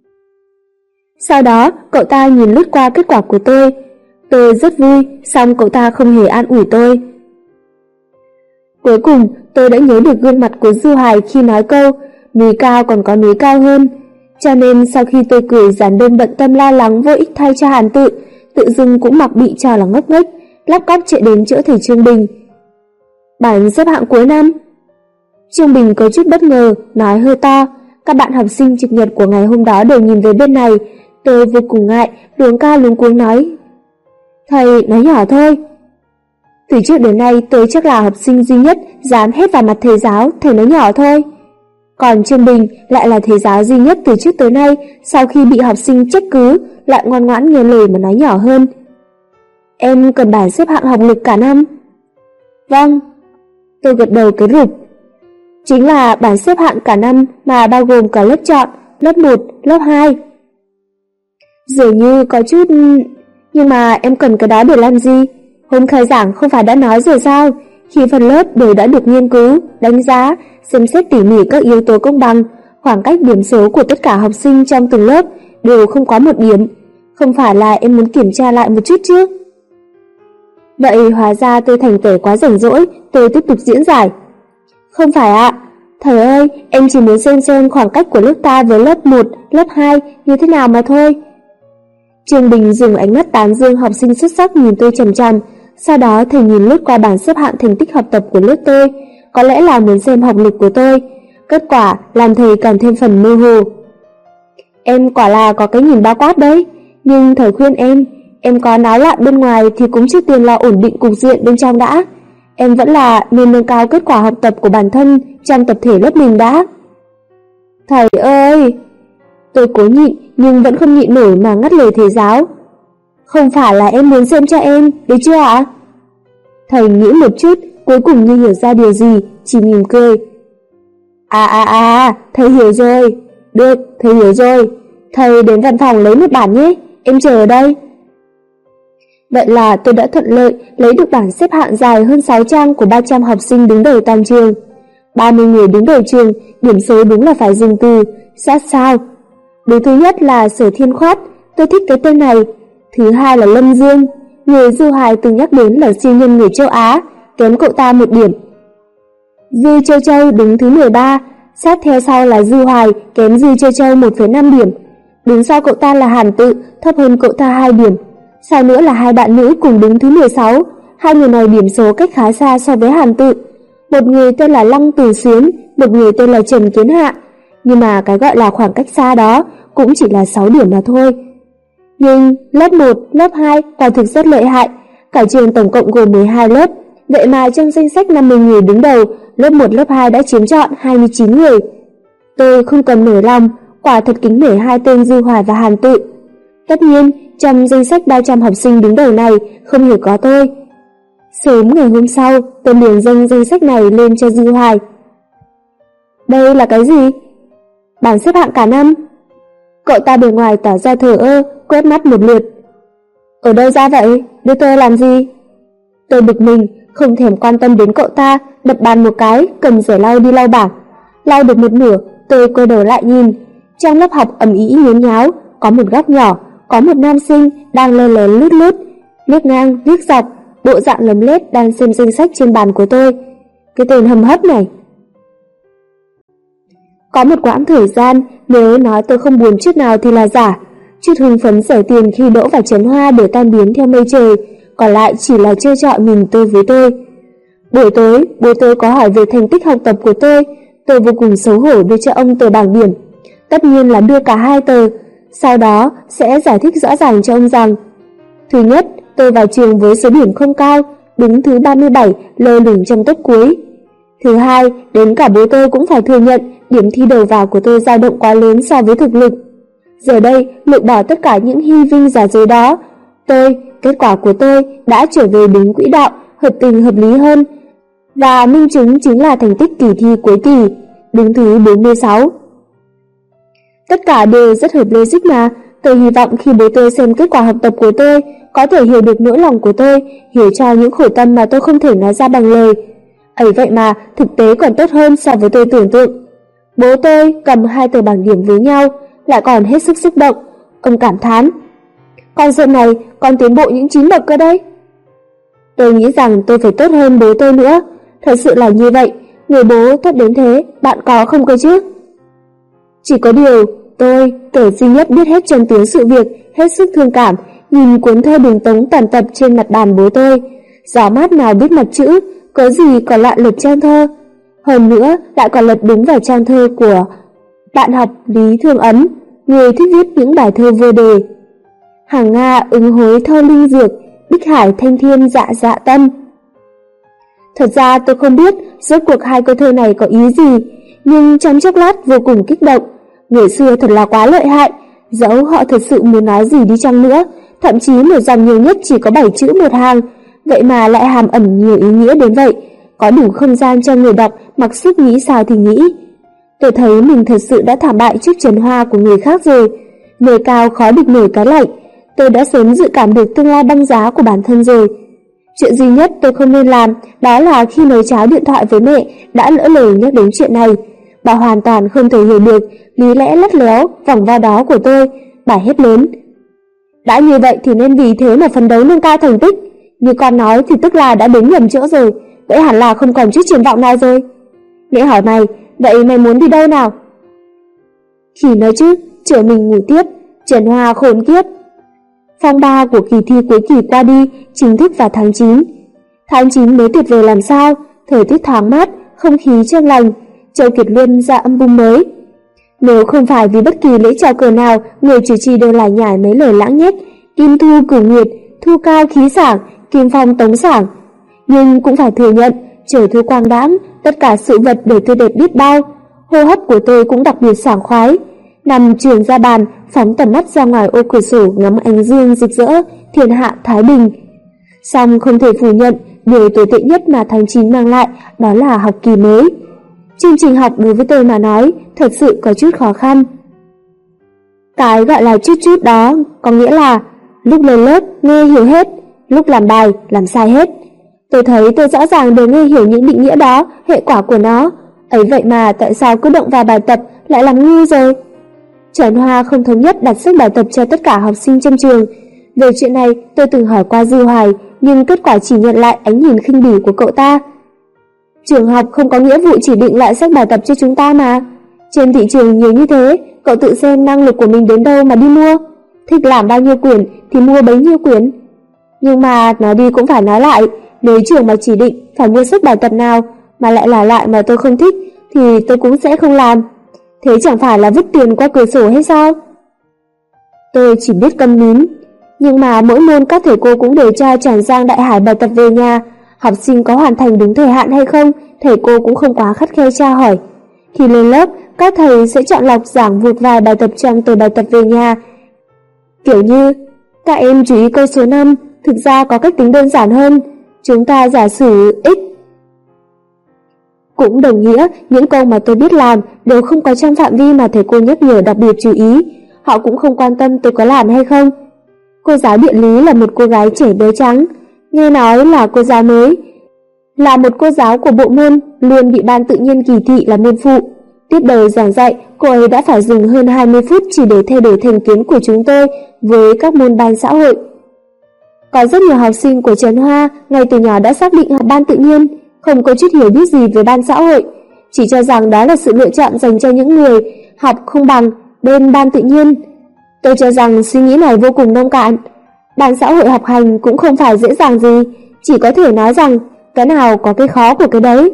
Sau đó, cậu ta nhìn lướt qua kết quả của tôi. Tôi rất vui, song cậu ta không hề an ủi tôi. Cuối cùng, tôi đã nhớ được gương mặt của Du Hoài khi nói câu, núi cao còn có núi cao hơn. Cho nên sau khi tôi cười, Giản Đơn bận tâm lo lắng vô ích thay cho Hàn Tự, tự dưng cũng mặc bị trò là ngốc nghếch, lắp cắp chạy đến chỗ thầy Trương Bình. Bảng xếp hạng cuối năm. Trương Bình có chút bất ngờ, nói hơi to. Các bạn học sinh trực nhật của ngày hôm đó đều nhìn về bên này. Tôi vô cùng ngại, luống ca luống cuống nói, thầy nói nhỏ thôi. Từ trước đến nay tôi chắc là học sinh duy nhất dám hét vào mặt thầy giáo, thầy nói nhỏ thôi. Còn Trương Bình lại là thầy giáo duy nhất từ trước tới nay sau khi bị học sinh trách cứ lại ngoan ngoãn nghe lời mà nói nhỏ hơn. Em cần bảng xếp hạng học lực cả năm. Vâng. Tôi gật đầu cái rụp. Chính là bảng xếp hạng cả năm mà bao gồm cả lớp chọn, lớp 1, lớp 2. Dường như có chút... Nhưng mà em cần cái đó để làm gì? Hôm khai giảng không phải đã nói rồi sao? Khi phần lớp đều đã được nghiên cứu, đánh giá, xem xét tỉ mỉ các yếu tố công bằng, khoảng cách điểm số của tất cả học sinh trong từng lớp đều không quá 1 điểm. Không phải là em muốn kiểm tra lại một chút chứ? Vậy hóa ra tôi thành kẻ quá rảnh rỗi, tôi tiếp tục diễn giải. Không phải ạ. Thầy ơi, em chỉ muốn xem khoảng cách của lớp ta với lớp 1, lớp 2 như thế nào mà thôi. Trương Bình dùng ánh mắt tán dương học sinh xuất sắc nhìn tôi chằm chằm, sau đó thầy nhìn lướt qua bảng xếp hạng thành tích học tập của lớp tôi, có lẽ là muốn xem học lực của tôi. Kết quả làm thầy càng thêm phần mơ hồ. Em quả là có cái nhìn bao quát đấy, nhưng thầy khuyên em có náo loạn bên ngoài thì cũng trước tiên là ổn định cục diện bên trong đã. Em vẫn là nên nâng cao kết quả học tập của bản thân trong tập thể lớp mình đã. Thầy ơi! Tôi cố nhịn nhưng vẫn không nhịn nổi mà ngắt lời thầy giáo. Không phải là em muốn xem cho em, được chưa ạ? Thầy nghĩ một chút, cuối cùng như hiểu ra điều gì, chỉ mỉm cười. Thầy hiểu rồi. Được, thầy hiểu rồi. Thầy đến văn phòng lấy một bản nhé, em chờ ở đây. Vậy là tôi đã thuận lợi lấy được bảng xếp hạng dài hơn 6 trang của 300 học sinh đứng đầu toàn trường. 30 người đứng đầu trường, điểm số đúng là phải dùng từ sát sao. Đối thứ nhất là Sở Thiên Khoát, tôi thích cái tên này. Thứ hai là Lâm Dương, người Du Hoài từng nhắc đến là siêu nhân người châu Á, kém cậu ta 1 điểm. Dư Châu Châu đứng thứ 13, sát theo sau là Du Hoài, kém Dư Châu Châu 1,5 điểm. Đứng sau cậu ta là Hàn Tự, thấp hơn cậu ta 2 điểm. Sau nữa là hai bạn nữ cùng đứng thứ 16, hai người này điểm số cách khá xa so với Hàn Tự. Một người tên là Lăng Từ Xuyến, một người tên là Trần Kiến Hạ. Nhưng mà cái gọi là khoảng cách xa đó cũng chỉ là 6 điểm mà thôi. Nhưng lớp 1, lớp 2 quả thực rất lợi hại. Cả trường tổng cộng gồm 12 lớp. Vậy mà trong danh sách 50 người đứng đầu, lớp 1, lớp 2 đã chiếm trọn 29 người. Tôi không cầm nổi lòng, quả thật kính nể hai tên Dư Hoài và Hàn Tự. Tất nhiên, trong danh sách 300 học sinh đứng đầu này không hề có tôi. Sớm ngày hôm sau, tôi liền dâng danh sách này lên cho Dư Hoài. Đây là cái gì? Bảng xếp hạng cả năm. Cậu ta bề ngoài tỏ ra thờ ơ, quét mắt một lượt. Ở đâu ra vậy? Đưa tôi làm gì? Tôi bực mình, không thèm quan tâm đến cậu ta, đập bàn một cái, cầm giở lau đi lau bảng. Lau được một nửa, tôi quay đầu lại nhìn. Trong lớp học ầm ĩ nhốn nháo, có một góc nhỏ, có một nam sinh đang lơ lén lút lút, liếc ngang, liếc dọc, bộ dạng lấm lét đang xem danh sách trên bàn của tôi. Cái tên hầm hấp này. Có một quãng thời gian, nếu nói tôi không buồn chút nào thì là giả. Chút hưng phấn rẻ tiền khi đỗ vào Trấn Hoa để tan biến theo mây trời, còn lại chỉ là chơi trọi mình tôi với tôi. Buổi tối, bố tôi có hỏi về thành tích học tập của tôi vô cùng xấu hổ đưa cho ông tờ bảng điểm. Tất nhiên là đưa cả hai tờ, sau đó sẽ giải thích rõ ràng cho ông rằng: thứ nhất, tôi vào trường với số điểm không cao, đứng thứ 37, lơ lửng trong top cuối. Thứ hai, đến cả bố tôi cũng phải thừa nhận điểm thi đầu vào của tôi dao động quá lớn so với thực lực. Giờ đây, lược bỏ tất cả những hy vinh giả dối đó, kết quả của tôi đã trở về đúng quỹ đạo, hợp tình hợp lý hơn. Và minh chứng chính là thành tích kỳ thi cuối kỳ, đứng thứ 46. Tất cả đều rất hợp logic mà. Tôi hy vọng khi bố tôi xem kết quả học tập của tôi, có thể hiểu được nỗi lòng của tôi, hiểu cho những khổ tâm mà tôi không thể nói ra bằng lời. Ấy vậy mà, thực tế còn tốt hơn so với tôi tưởng tượng. Bố tôi cầm hai tờ bảng điểm với nhau, lại còn hết sức xúc động. Ông cảm thán: con dượng này còn tiến bộ những 9 bậc cơ đấy. Tôi nghĩ rằng tôi phải tốt hơn bố tôi nữa. Thật sự là như vậy, người bố tốt đến thế, bạn có không cơ chứ? Chỉ có điều, tôi, kẻ duy nhất biết hết chân tướng sự việc, hết sức thương cảm, nhìn cuốn thơ đường tống toàn tập trên mặt bàn bố tôi. Gió mát nào biết mặt chữ, có gì còn lạ lật trang thơ. Hơn nữa, lại còn lật đúng vào trang thơ của bạn học Lý Thương Ấn, người thích viết những bài thơ vô đề. Hàng Nga ứng hối thơ linh dược, Bích Hải thanh thiên dạ dạ tâm. Thật ra tôi không biết rốt cuộc hai câu thơ này có ý gì, nhưng trong chốc lát vô cùng kích động. Người xưa thật là quá lợi hại, dẫu họ thật sự muốn nói gì đi chăng nữa, thậm chí một dòng nhiều nhất chỉ có 7 chữ một hàng, vậy mà lại hàm ẩn nhiều ý nghĩa đến vậy, có đủ không gian cho người đọc mặc sức nghĩ sao thì nghĩ. Tôi thấy mình thật sự đã thảm bại trước Trần Hoa của người khác rồi, người cao khó địch nổi cái lạnh. Tôi đã sớm dự cảm được tương lai băng giá của bản thân rồi. Chuyện duy nhất tôi không nên làm đó là khi nấu cháo điện thoại với mẹ đã lỡ lời nhắc đến chuyện này. Bà hoàn toàn không thể hiểu được lý lẽ lắt léo, vòng vo đó của tôi. Bà hét lớn: đã như vậy thì nên vì thế mà phấn đấu nâng cao thành tích. Như con nói thì tức là đã đến nhầm chỗ rồi, vậy hẳn là không còn chút triển vọng nào rồi. Mẹ hỏi mày, vậy mày muốn đi đâu nào? Khỉ nói chứ, chở mình ngủ tiếp, Trần Hoa khốn kiếp. Phong ba của kỳ thi cuối kỳ qua đi, chính thức vào tháng 9. Tháng 9 mới tuyệt vời làm sao, thời tiết thoáng mát, không khí trong lành, Châu Kiệt Luân ra album mới. Nếu không phải vì bất kỳ lễ chào cờ nào, người chủ trì đều lải nhải mấy lời lãng nhách, Kim Thu Cửu Nguyệt, Thu Cao Khí Sảng, Kim Phong Tống Sảng. Nhưng cũng phải thừa nhận, trời thu quang đãng, tất cả sự vật đều tươi đẹp biết bao. Hô hấp của tôi cũng đặc biệt sảng khoái. Nằm chườn ra bàn, phóng tầm mắt ra ngoài ô cửa sổ ngắm ánh dương rực rỡ, thiên hạ thái bình. Song không thể phủ nhận, điều tồi tệ nhất mà tháng 9 mang lại đó là học kỳ mới. Chương trình học đối với tôi mà nói thật sự có chút khó khăn. Cái gọi là chút đó có nghĩa là lúc lên lớp nghe hiểu hết, lúc làm bài làm sai hết. Tôi thấy tôi rõ ràng đều nghe hiểu những định nghĩa đó, hệ quả của nó. Ấy vậy mà tại sao cứ động vào bài tập lại làm ngu rồi? Trần Hoa không thống nhất đặt sách bài tập cho tất cả học sinh trong trường. Về chuyện này tôi từng hỏi qua Dư Hoài, nhưng kết quả chỉ nhận lại ánh nhìn khinh bỉ của cậu ta. Trường học không có nghĩa vụ chỉ định lại sách bài tập cho chúng ta mà. Trên thị trường nhiều như thế, cậu tự xem năng lực của mình đến đâu mà đi mua. Thích làm bao nhiêu quyển thì mua bấy nhiêu quyển. Nhưng mà nói đi cũng phải nói lại, nếu trường mà chỉ định phải mua sách bài tập nào mà lại là loại mà tôi không thích thì tôi cũng sẽ không làm. Thế chẳng phải là vứt tiền qua cửa sổ hay sao? Tôi chỉ biết câm nín. Nhưng mà mỗi môn các thầy cô cũng đều cho tràn giang đại hải bài tập về nhà. Học sinh có hoàn thành đúng thời hạn hay không, thầy cô cũng không quá khắt khe tra hỏi. Khi lên lớp, các thầy sẽ chọn lọc giảng vụt vài bài tập trong tờ bài tập về nhà. Kiểu như, các em chú ý câu số 5, thực ra có cách tính đơn giản hơn. Chúng ta giả sử x. Cũng đồng nghĩa những câu mà tôi biết làm đều không có trong phạm vi mà thầy cô nhắc nhở đặc biệt chú ý. Họ cũng không quan tâm tôi có làm hay không. Cô giáo địa lý là một cô gái trẻ béo trắng, nghe nói là cô giáo mới, là một cô giáo của bộ môn, luôn bị ban tự nhiên kỳ thị là môn phụ. Tiết đầu giảng dạy, cô ấy đã phải dùng hơn 20 phút chỉ để thay đổi thành kiến của chúng tôi với các môn ban xã hội. Có rất nhiều học sinh của Trần Hoa ngay từ nhỏ đã xác định học ban tự nhiên, không có chút hiểu biết gì về ban xã hội, chỉ cho rằng đó là sự lựa chọn dành cho những người học không bằng bên ban tự nhiên. Tôi cho rằng suy nghĩ này vô cùng nông cạn. Ban xã hội học hành cũng không phải dễ dàng gì, chỉ có thể nói rằng cái nào có cái khó của cái đấy.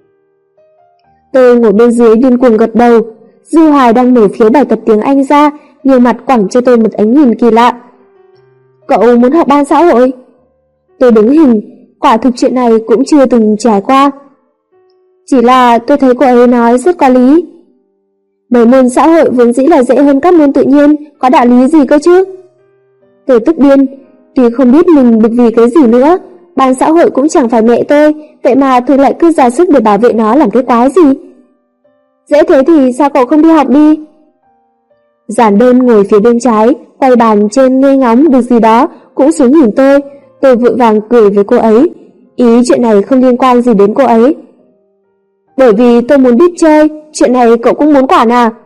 Tôi ngồi bên dưới điên cuồng gật đầu. Dư Hoài đang mở phiếu bài tập tiếng Anh ra, nhiều mặt quẳng cho tôi một ánh nhìn kỳ lạ. Cậu muốn học ban xã hội? Tôi đứng hình, quả thực chuyện này cũng chưa từng trải qua. Chỉ là tôi thấy cô ấy nói rất có lý. Mấy môn xã hội vốn dĩ là dễ hơn các môn tự nhiên, có đạo lý gì cơ chứ? Tôi tức điên, tuy không biết mình bực vì cái gì nữa, ban xã hội cũng chẳng phải mẹ tôi, vậy mà tôi lại cứ ra sức để bảo vệ nó làm cái quái gì? Dễ thế thì sao cậu không đi học đi? Giản Đơn ngồi phía bên trái, quay bàn trên nghe ngóng được gì đó, cũng xuống nhìn tôi vội vàng cười với cô ấy. Ý chuyện này không liên quan gì đến cô ấy. Bởi vì tôi muốn biết chơi, chuyện này cậu cũng muốn quản à?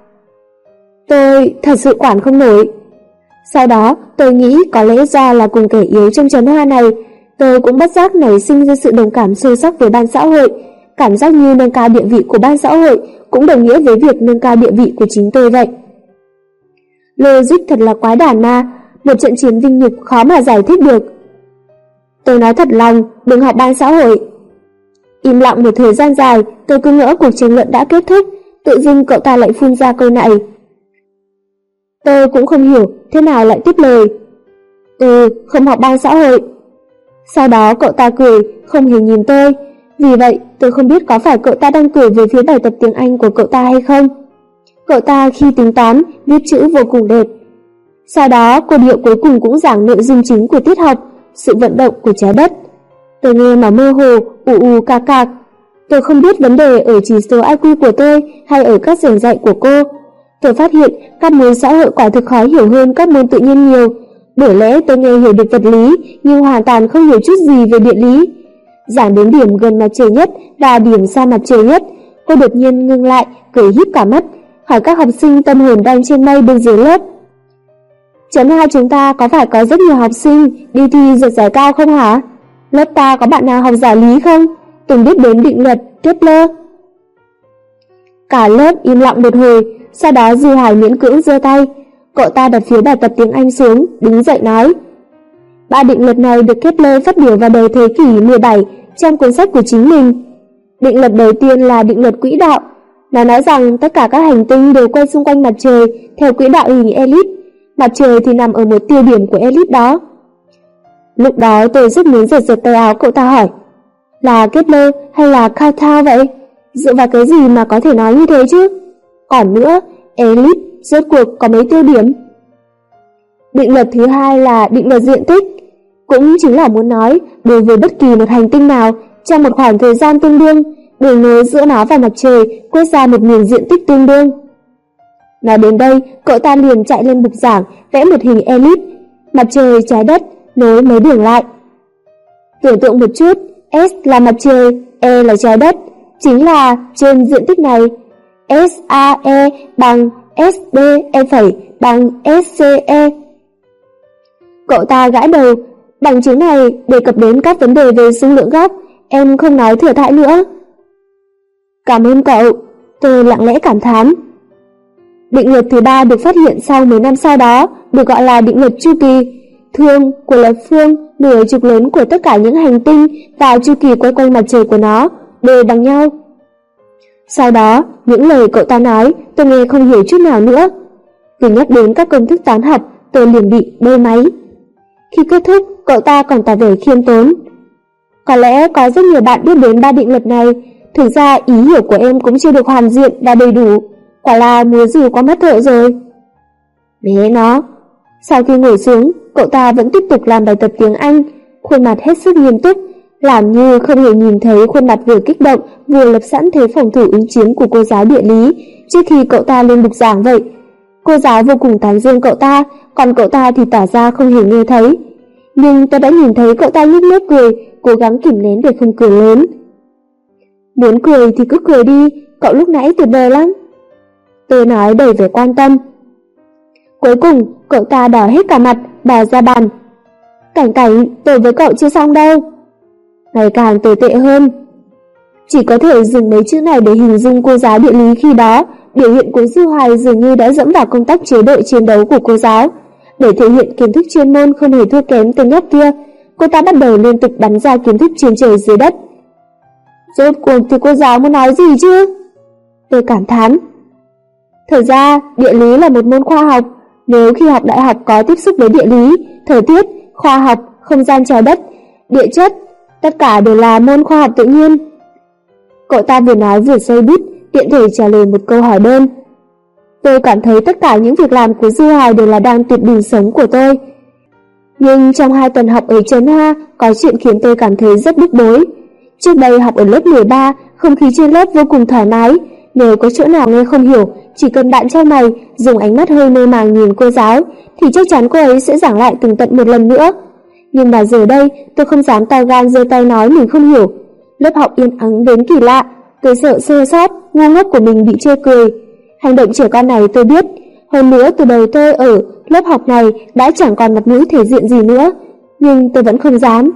Tôi thật sự quản không nổi. Sau đó tôi nghĩ có lẽ do là cùng kẻ yếu trong Trần Hoa này, tôi cũng bất giác nảy sinh ra sự đồng cảm sâu sắc với ban xã hội. Cảm giác như nâng cao địa vị của ban xã hội cũng đồng nghĩa với việc nâng cao địa vị của chính tôi vậy. Logic thật là quái đản mà, một trận chiến vinh nhục khó mà giải thích được. Tôi nói thật lòng, đừng học ban xã hội. Im lặng một thời gian dài, tôi cứ ngỡ cuộc tranh luận đã kết thúc, tự dưng cậu ta lại phun ra câu này. Tôi cũng không hiểu thế nào lại tiếp lời. Không học ban xã hội. Sau đó cậu ta cười, không hề nhìn tôi. Vì vậy tôi không biết có phải cậu ta đang cười về phía bài tập tiếng Anh của cậu ta hay không. Cậu ta khi tính toán, viết chữ vô cùng đẹp. Sau đó cô điệu cuối cùng cũng giảng nội dung chính của tiết học, sự vận động của trái đất. Tôi nghe mà mơ hồ, ù cạc cạc. Tôi không biết vấn đề ở chỉ số IQ của tôi hay ở các giảng dạy của cô. Tôi phát hiện các môn xã hội quả thực khó hiểu hơn các môn tự nhiên nhiều. Bởi lẽ tôi nghe hiểu được vật lý nhưng hoàn toàn không hiểu chút gì về địa lý. Giảng đến điểm gần mặt trời nhất và điểm xa mặt trời nhất, cô đột nhiên ngưng lại, cười híp cả mắt, hỏi các học sinh tâm hồn đang trên mây bên dưới lớp. Chấm 2 chúng ta có phải có rất nhiều học sinh đi thi giật giải cao không hả? lớp ta có bạn nào học giỏi lý không? Từng biết đến định luật Kepler. Cả lớp im lặng một hồi, sau đó Dư Hoài miễn cưỡng giơ tay. Cậu ta đặt phiếu bài tập tiếng Anh xuống, đứng dậy nói: ba định luật này được Kepler phát biểu vào đầu thế kỷ 17 trong cuốn sách của chính mình. Định luật đầu tiên là định luật quỹ đạo. Nó nói rằng tất cả các hành tinh đều quay xung quanh mặt trời theo quỹ đạo hình elip. Mặt trời thì nằm ở một tiêu điểm của elip đó. Lúc đó tôi rất muốn giật giật tay áo cậu ta hỏi: là Kepler hay là Cartau vậy? Dựa vào cái gì mà có thể nói như thế chứ? Còn nữa, elip rốt cuộc có mấy tiêu điểm? Định luật thứ hai là định luật diện tích. Cũng chính là muốn nói, đối với bất kỳ một hành tinh nào, trong một khoảng thời gian tương đương, đường nối giữa nó và mặt trời quét ra một miền diện tích tương đương. Nói đến đây, cậu ta liền chạy lên bục giảng, vẽ một hình elip, mặt trời, trái đất, nối mấy đường lại. Tưởng tượng một chút, S là mặt trời, E là trái đất, chính là trên diện tích này, SAE bằng SDE phẩy bằng SCE. Cậu ta gãi đầu, bằng chứng này đề cập đến các vấn đề về xung lượng góc, em không nói thừa thãi nữa. Cảm ơn cậu, tôi lặng lẽ cảm thán. Định luật thứ ba được phát hiện sau mấy năm sau đó, được gọi là định luật chu kỳ. Thương của lập phương nửa trục lớn của tất cả những hành tinh và chu kỳ quay quanh mặt trời của nó đều bằng nhau. Sau đó, những lời cậu ta nói tôi nghe không hiểu chút nào nữa. Vì nhắc đến các công thức toán học, tôi liền bị bơi máy. Khi kết thúc, cậu ta còn tỏ vẻ khiêm tốn. Có lẽ có rất nhiều bạn biết đến ba định luật này, thực ra ý hiểu của em cũng chưa được hoàn diện và đầy đủ, quả là múa rìu qua mắt thợ rồi. Bé nó. Sau khi ngồi xuống, cậu ta vẫn tiếp tục làm bài tập tiếng Anh, khuôn mặt hết sức nghiêm túc, làm như không hề nhìn thấy khuôn mặt vừa kích động vừa lập sẵn thế phòng thủ ứng chiến của cô giáo địa lý trước khi cậu ta lên bục giảng vậy. Cô giáo vô cùng tán dương cậu ta, còn cậu ta thì tỏ ra không hề nghe thấy. Nhưng tôi đã nhìn thấy cậu ta nhếch mép cười, cố gắng kìm nén để không cười lớn. Muốn cười thì cứ cười đi, cậu lúc nãy tuyệt vời lắm. Tôi nói đầy vẻ quan tâm. Cuối cùng, cậu ta đỏ hết cả mặt, bò ra bàn. Cảnh cảnh, tôi với cậu chưa xong đâu. Ngày càng tồi tệ hơn. Chỉ có thể dùng mấy chữ này để hình dung cô giáo địa lý khi đó. Biểu hiện của Dư Hoài dường như đã dẫm vào công tắc chế độ chiến đấu của cô giáo. Để thể hiện kiến thức chuyên môn không hề thua kém tên nhóc kia, cô ta bắt đầu liên tục bắn ra kiến thức trên trời dưới đất. Rốt cuộc thì cô giáo muốn nói gì chứ? Tôi cảm thán. Thật ra, địa lý là một môn khoa học. Nếu khi học đại học có tiếp xúc với địa lý, thời tiết, khoa học, không gian trái đất, địa chất, tất cả đều là môn khoa học tự nhiên. Cậu ta vừa nói vừa xoay bút, tiện thể trả lời một câu hỏi đơn. Tôi cảm thấy tất cả những việc làm của Dư Hoài đều là đang tuyệt đường sống của tôi. Nhưng trong 2 tuần học ở Trấn Hoa, có chuyện khiến tôi cảm thấy rất bức bối. Trước đây học ở lớp 13, không khí trên lớp vô cùng thoải mái. Nếu có chỗ nào nghe không hiểu, chỉ cần bạn trai mày dùng ánh mắt hơi mơ màng nhìn cô giáo, thì chắc chắn cô ấy sẽ giảng lại từng tận một lần nữa. Nhưng mà giờ đây, tôi không dám to gan giơ tay nói mình không hiểu. Lớp học yên ắng đến kỳ lạ, tôi sợ sơ sót, ngu ngốc của mình bị chê cười. Hành động trẻ con này tôi biết, hơn nữa từ đầu tôi ở lớp học này đã chẳng còn mặt mũi thể diện gì nữa, nhưng tôi vẫn không dám.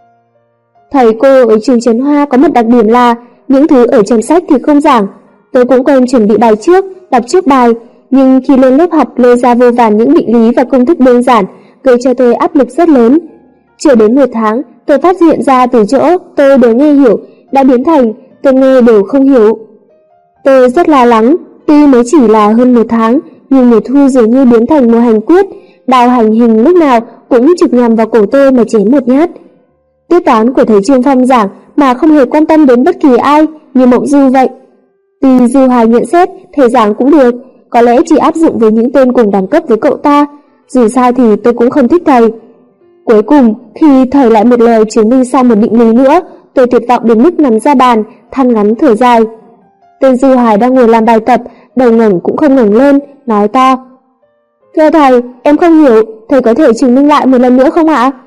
Thầy cô ở trường Trấn Hoa có một đặc điểm là những thứ ở trong sách thì không giảng. Tôi cũng quen chuẩn bị bài trước, đọc trước bài, nhưng khi lên lớp học lôi ra vô vàn những định lý và công thức đơn giản, gây cho tôi áp lực rất lớn. Chưa đến 1 tháng, tôi phát hiện ra từ chỗ tôi đều nghe hiểu đã biến thành tôi nghe đều không hiểu. Tôi rất lo lắng, tuy mới chỉ là hơn 1 tháng, nhưng mùa thu dường như biến thành mùa hành quyết, đao hành hình lúc nào cũng trực nhằm vào cổ tôi mà chém một nhát. Tiết toán của thầy Trương Phong giảng mà không hề quan tâm đến bất kỳ ai, như Mộng Dư vậy. Tuy Dư Hoài nhận xét thầy giảng cũng được, có lẽ chỉ áp dụng với những tên cùng đẳng cấp với cậu ta, dù sao thì tôi cũng không thích thầy. Cuối cùng, khi thầy lại một lời chứng minh xong một định lý nữa, tôi tuyệt vọng đến mức nằm ra bàn, than ngắn thở dài. Tên Dư Hoài đang ngồi làm bài tập, đầu ngẩng cũng không ngẩng lên, nói to. Thưa thầy, em không hiểu, thầy có thể chứng minh lại một lần nữa không ạ?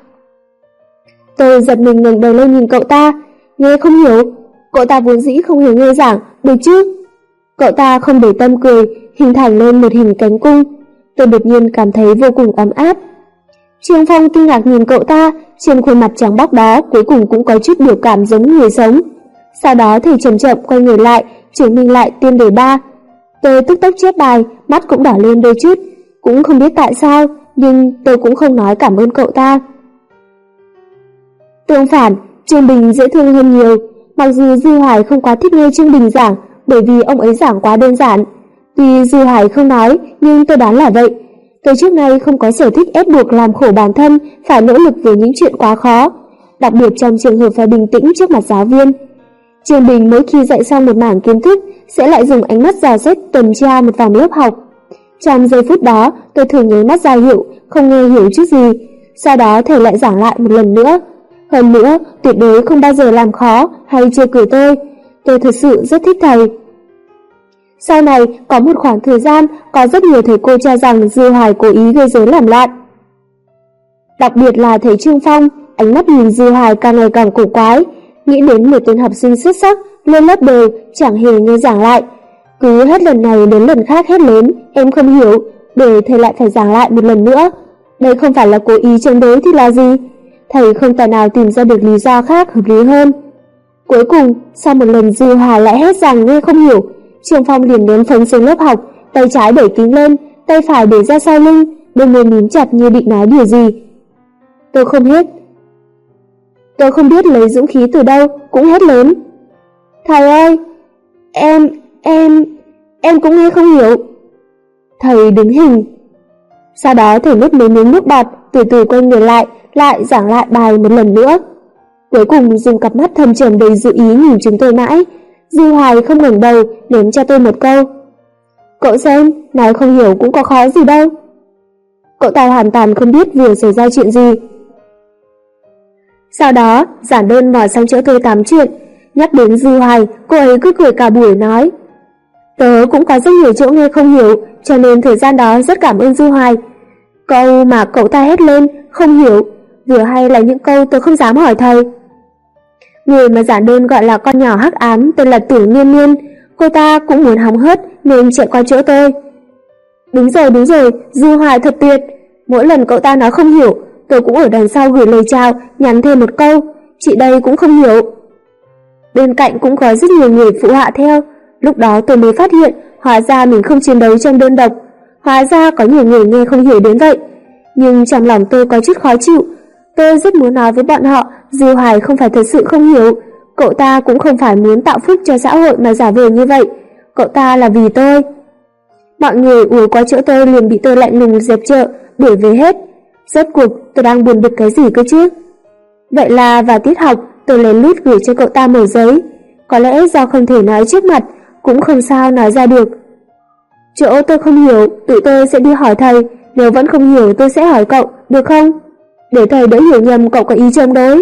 Tôi giật mình ngẩng đầu lên nhìn cậu ta, nghe không hiểu. Cậu ta vốn dĩ không hề nghe giảng, được chứ? Cậu ta không để tâm cười, hình thành lên một hình cánh cung. Tôi đột nhiên cảm thấy vô cùng ấm áp. Trương Phong kinh ngạc nhìn cậu ta, trên khuôn mặt trắng bóc đó cuối cùng cũng có chút biểu cảm giống người sống. Sau đó thầy chậm chậm quay người lại, chứng minh lại tiên đề 3. Tôi tức tốc chép bài, mắt cũng đỏ lên đôi chút, cũng không biết tại sao, nhưng tôi cũng không nói cảm ơn cậu ta. Tương phản, Trương Bình dễ thương hơn nhiều, mặc dù Dư Hoài không quá thích nghe Trương Bình giảng, bởi vì ông ấy giảng quá đơn giản. Tuy Dư Hoài không nói, nhưng tôi đoán là vậy. Tôi trước nay không có sở thích ép buộc làm khổ bản thân, phải nỗ lực với những chuyện quá khó, đặc biệt trong trường hợp phải bình tĩnh trước mặt giáo viên. Trương Bình mỗi khi dạy xong một mảng kiến thức sẽ lại dùng ánh mắt dò xét tuần tra một vòng lớp học. Trong giây phút đó, tôi thường nháy mắt ra hiệu, không nghe hiểu chút gì. Sau đó thầy lại giảng lại một lần nữa. Hơn nữa, tuyệt đối không bao giờ làm khó hay chê cười tôi. Tôi thật sự rất thích thầy. Sau này, có một khoảng thời gian, có rất nhiều thầy cô cho rằng Dư Hoài cố ý gây rối làm loạn. Đặc biệt là thầy Trương Phong, ánh mắt nhìn Dư Hoài càng ngày càng cổ quái, nghĩ đến một tên học sinh xuất sắc, lên lớp đều, chẳng hề nghe giảng lại. Cứ hết lần này đến lần khác hét lớn, em không hiểu, để thầy lại phải giảng lại một lần nữa. Đây không phải là cố ý chống đối thì là gì? Thầy không tài nào tìm ra được lý do khác hợp lý hơn. Cuối cùng, sau một lần Dư Hoài lại hét rằng nghe không hiểu, Trương Phong liền ném phấn xuống lớp học, tay trái đẩy kính lên, tay phải để ra sau lưng, đôi môi mím chặt như định nói điều gì. Tôi không biết lấy dũng khí từ đâu, cũng hét lớn. Thầy ơi, em cũng nghe không hiểu. Thầy đứng hình. Sau đó thầy nuốt mấy miếng nước bọt, từ từ quay người lại giảng lại bài một lần nữa. Cuối cùng dùng cặp mắt thâm trầm đầy dự ý nhìn chúng tôi mãi. Dư Hoài không ngẩng đầu, ném cho tôi một câu. Cậu xem, nói không hiểu cũng có khó gì đâu. Cậu ta hoàn toàn không biết vừa xảy ra chuyện gì. Sau đó, giản đơn mò sang chỗ tôi tám chuyện. Nhắc đến Dư Hoài, cô ấy cứ cười cả buổi nói. Tớ cũng có rất nhiều chỗ nghe không hiểu, cho nên thời gian đó rất cảm ơn Dư Hoài. Câu mà cậu ta hét lên, không hiểu, vừa hay là những câu tớ không dám hỏi thầy. Người mà giản đơn gọi là con nhỏ hắc ám tên là Tưởng Niên Niên, cô ta cũng muốn hóng hớt nên chạy qua chỗ tôi. Đúng rồi, Dư Hoài thật tuyệt. Mỗi lần cậu ta nói không hiểu, tôi cũng ở đằng sau gửi lời chào, nhắn thêm một câu, chị đây cũng không hiểu. Bên cạnh cũng có rất nhiều người phụ họa theo. Lúc đó tôi mới phát hiện, hóa ra mình không chiến đấu trong đơn độc. Hóa ra có nhiều người nghe không hiểu đến vậy. Nhưng trong lòng tôi có chút khó chịu. Tôi rất muốn nói với bọn họ, Dư Hoài không phải thật sự không hiểu. Cậu ta cũng không phải muốn tạo phúc cho xã hội mà giả vờ như vậy. Cậu ta là vì tôi. Mọi người ùa qua chỗ tôi liền bị tôi lạnh lùng dẹp chợ, đuổi về hết. Rốt cuộc tôi đang buồn bực cái gì cơ chứ? Vậy là vào tiết học, tôi lén lút gửi cho cậu ta một giấy. Có lẽ do không thể nói trước mặt, cũng không sao nói ra được. Chỗ tôi không hiểu, tụi tôi sẽ đi hỏi thầy. Nếu vẫn không hiểu tôi sẽ hỏi cậu, được không? Để thầy đỡ hiểu nhầm cậu có ý chống đối.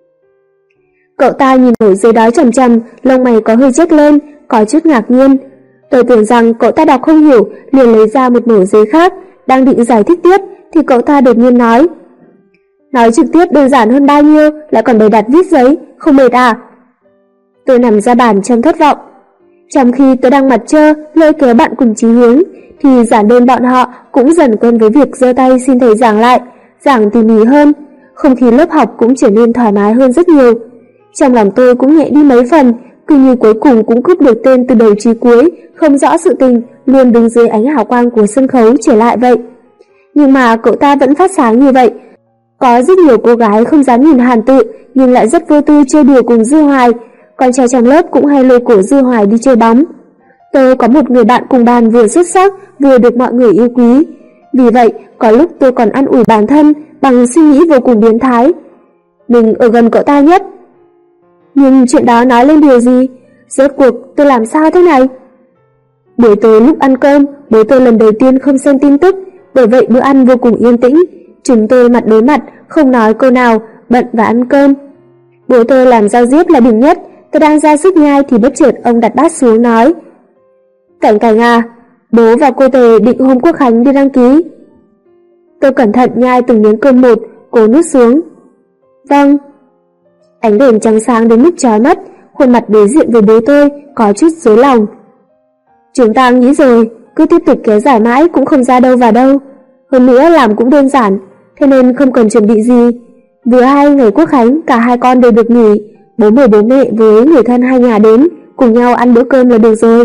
Cậu ta nhìn nổi giấy đó chằm chằm, lông mày có hơi chếch lên, có chút ngạc nhiên. Tôi tưởng rằng cậu ta đọc không hiểu, liền lấy ra một nửa giấy khác, đang định giải thích tiếp, thì cậu ta đột nhiên nói. Nói trực tiếp đơn giản hơn bao nhiêu, lại còn bày đặt viết giấy, không mệt à? Tôi nằm ra bàn trong thất vọng. Trong khi tôi đang mặt trơ, lôi kéo bạn cùng chí hướng, thì giản đơn bọn họ cũng dần quen với việc giơ tay xin thầy giảng lại, giảng tỉ mỉ hơn. Không khí lớp học cũng trở nên thoải mái hơn rất nhiều. Trong lòng tôi cũng nhẹ đi mấy phần, cứ như cuối cùng cũng cướp được tên từ đầu chí cuối, không rõ sự tình, luôn đứng dưới ánh hào quang của sân khấu trở lại vậy. Nhưng mà cậu ta vẫn phát sáng như vậy. Có rất nhiều cô gái không dám nhìn Hàn Tự, nhưng lại rất vô tư chơi đùa cùng Dư Hoài. Con trai trong lớp cũng hay lôi cổ Dư Hoài đi chơi bóng. Tôi có một người bạn cùng bàn vừa xuất sắc, vừa được mọi người yêu quý. Vì vậy, có lúc tôi còn an ủi bản thân bằng suy nghĩ vô cùng biến thái. Mình ở gần cậu ta nhất. Nhưng chuyện đó nói lên điều gì? Rốt cuộc tôi làm sao thế này? Buổi tối lúc ăn cơm, bố tôi lần đầu tiên không xem tin tức, bởi vậy bữa ăn vô cùng yên tĩnh. Chúng tôi mặt đối mặt, không nói câu nào, bận và ăn cơm. Bố tôi làm rau diếp là đỉnh nhất. Tôi đang ra sức nhai thì bất chợt ông đặt bát xuống nói. Cảnh Cảnh à, bố và cô Tề định hôm Quốc Khánh đi đăng ký. Tôi cẩn thận nhai từng miếng cơm một, cố nuốt xuống. Vâng. Ánh đèn trắng sáng đến mức chói mắt, khuôn mặt đối diện với bố tôi có chút rối lòng. Chúng ta nghĩ rồi, cứ tiếp tục kéo dài mãi cũng không ra đâu vào đâu. Hơn nữa làm cũng đơn giản, thế nên không cần chuẩn bị gì. Vừa hay ngày Quốc khánh cả hai con đều được nghỉ, bố mời bố mẹ với người thân hai nhà đến, cùng nhau ăn bữa cơm là được rồi.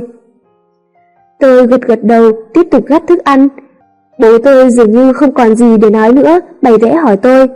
Tôi gật đầu, tiếp tục gắp thức ăn. Bố tôi dường như không còn gì để nói nữa, bày vẽ hỏi tôi: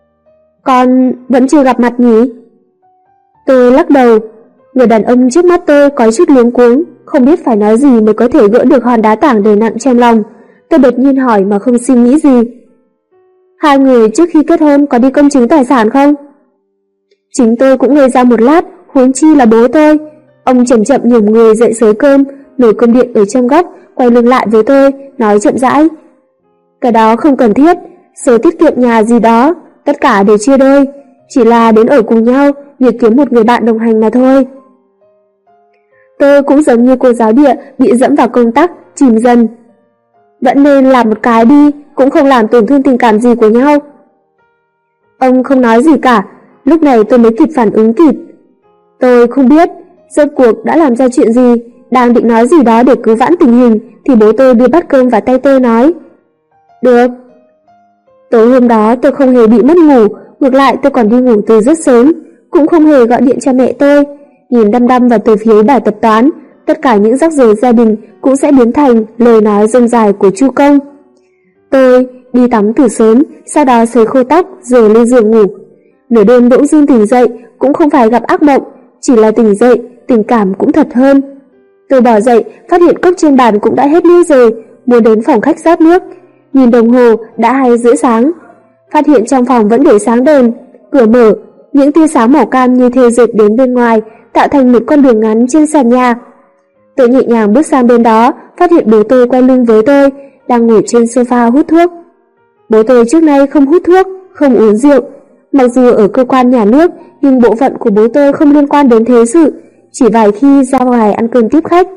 Con vẫn chưa gặp mặt nhỉ? Tôi lắc đầu. Người đàn ông trước mắt tôi có chút luống cuống, không biết phải nói gì mới có thể gỡ được hòn đá tảng đè nặng trong lòng. Tôi đột nhiên hỏi mà không suy nghĩ gì: Hai người trước khi kết hôn có đi công chứng tài sản không? Chính tôi cũng ngây ra một lát, huống chi là bố tôi. Ông chậm chậm nhổm người dậy xới cơm, nồi cơm điện ở trong góc, quay lưng lại với tôi, nói chậm rãi: Cái đó không cần thiết, số tiết kiệm nhà gì đó, tất cả đều chia đôi, chỉ là đến ở cùng nhau, việc kiếm một người bạn đồng hành mà thôi. Tôi cũng giống như cô giáo địa bị dẫm vào công tắc, chìm dần. Vẫn nên làm một cái đi, cũng không làm tổn thương tình cảm gì của nhau. Ông không nói gì cả, lúc này tôi mới kịp phản ứng kịp. Tôi không biết, rốt cuộc đã làm ra chuyện gì, đang định nói gì đó để cứu vãn tình hình, thì bố tôi đưa bát cơm vào tay tôi nói: Được. Tối hôm đó tôi không hề bị mất ngủ, ngược lại tôi còn đi ngủ từ rất sớm, cũng không hề gọi điện cho mẹ tôi. Nhìn đăm đăm vào tờ phiếu bài tập toán, tất cả những rắc rối gia đình cũng sẽ biến thành lời nói rông dài của Chu Công. Tôi đi tắm từ sớm, sau đó sấy khô tóc rồi lên giường ngủ. Nửa đêm bỗng dưng tỉnh dậy, cũng không phải gặp ác mộng, chỉ là tỉnh dậy, tình cảm cũng thật hơn. Tôi bỏ dậy, phát hiện cốc trên bàn cũng đã hết nước rồi, muốn đến phòng khách rót nước. Nhìn đồng hồ đã 2 rưỡi sáng, phát hiện trong phòng vẫn để sáng đèn, cửa mở, những tia sáng màu cam như thêu dệt đến bên ngoài, tạo thành một con đường ngắn trên sàn nhà. Tôi nhẹ nhàng bước sang bên đó, phát hiện bố tôi quay lưng với tôi, đang ngồi trên sofa hút thuốc. Bố tôi trước nay không hút thuốc, không uống rượu. Mặc dù ở cơ quan nhà nước, nhưng bộ phận của bố tôi không liên quan đến thế sự, chỉ vài khi ra ngoài ăn cơm tiếp khách.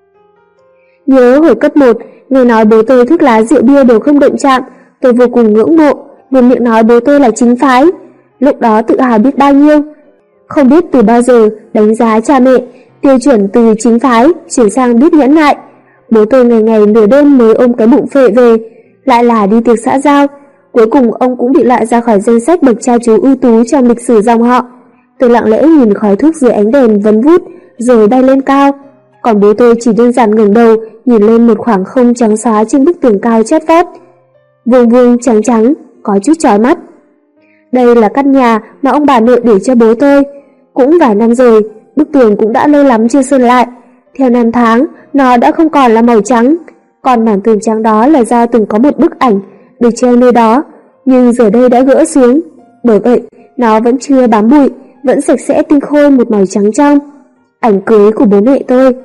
Nhớ hồi cấp 1, nghe nói bố tôi thuốc lá rượu bia đều không động chạm, tôi vô cùng ngưỡng mộ, luôn miệng nói bố tôi là chính phái. Lúc đó tự hào biết bao nhiêu. Không biết từ bao giờ đánh giá cha mẹ, tiêu chuẩn từ chính phái chuyển sang biết nhẫn nại. Bố tôi ngày ngày nửa đêm mới ôm cái bụng phệ về, lại là đi tiệc xã giao. Cuối cùng ông cũng bị loại ra khỏi danh sách bậc cha chú ưu tú trong lịch sử dòng họ. Tôi lặng lẽ nhìn khói thuốc dưới ánh đèn vấn vút rồi bay lên cao, còn bố tôi chỉ đơn giản ngẩng đầu nhìn lên một khoảng không trắng xóa trên bức tường cao chót vót, vuông vuông trắng trắng, có chút chói mắt. Đây là căn nhà mà ông bà nội để cho bố tôi, cũng vài năm rồi, bức tường cũng đã lâu lắm chưa sơn lại. Theo năm tháng, nó đã không còn là màu trắng, còn mảng tường trắng đó là do từng có một bức ảnh được treo nơi đó, nhưng giờ đây đã gỡ xuống, bởi vậy nó vẫn chưa bám bụi, vẫn sạch sẽ tinh khôi một màu trắng trong. Ảnh cưới của bố mẹ tôi.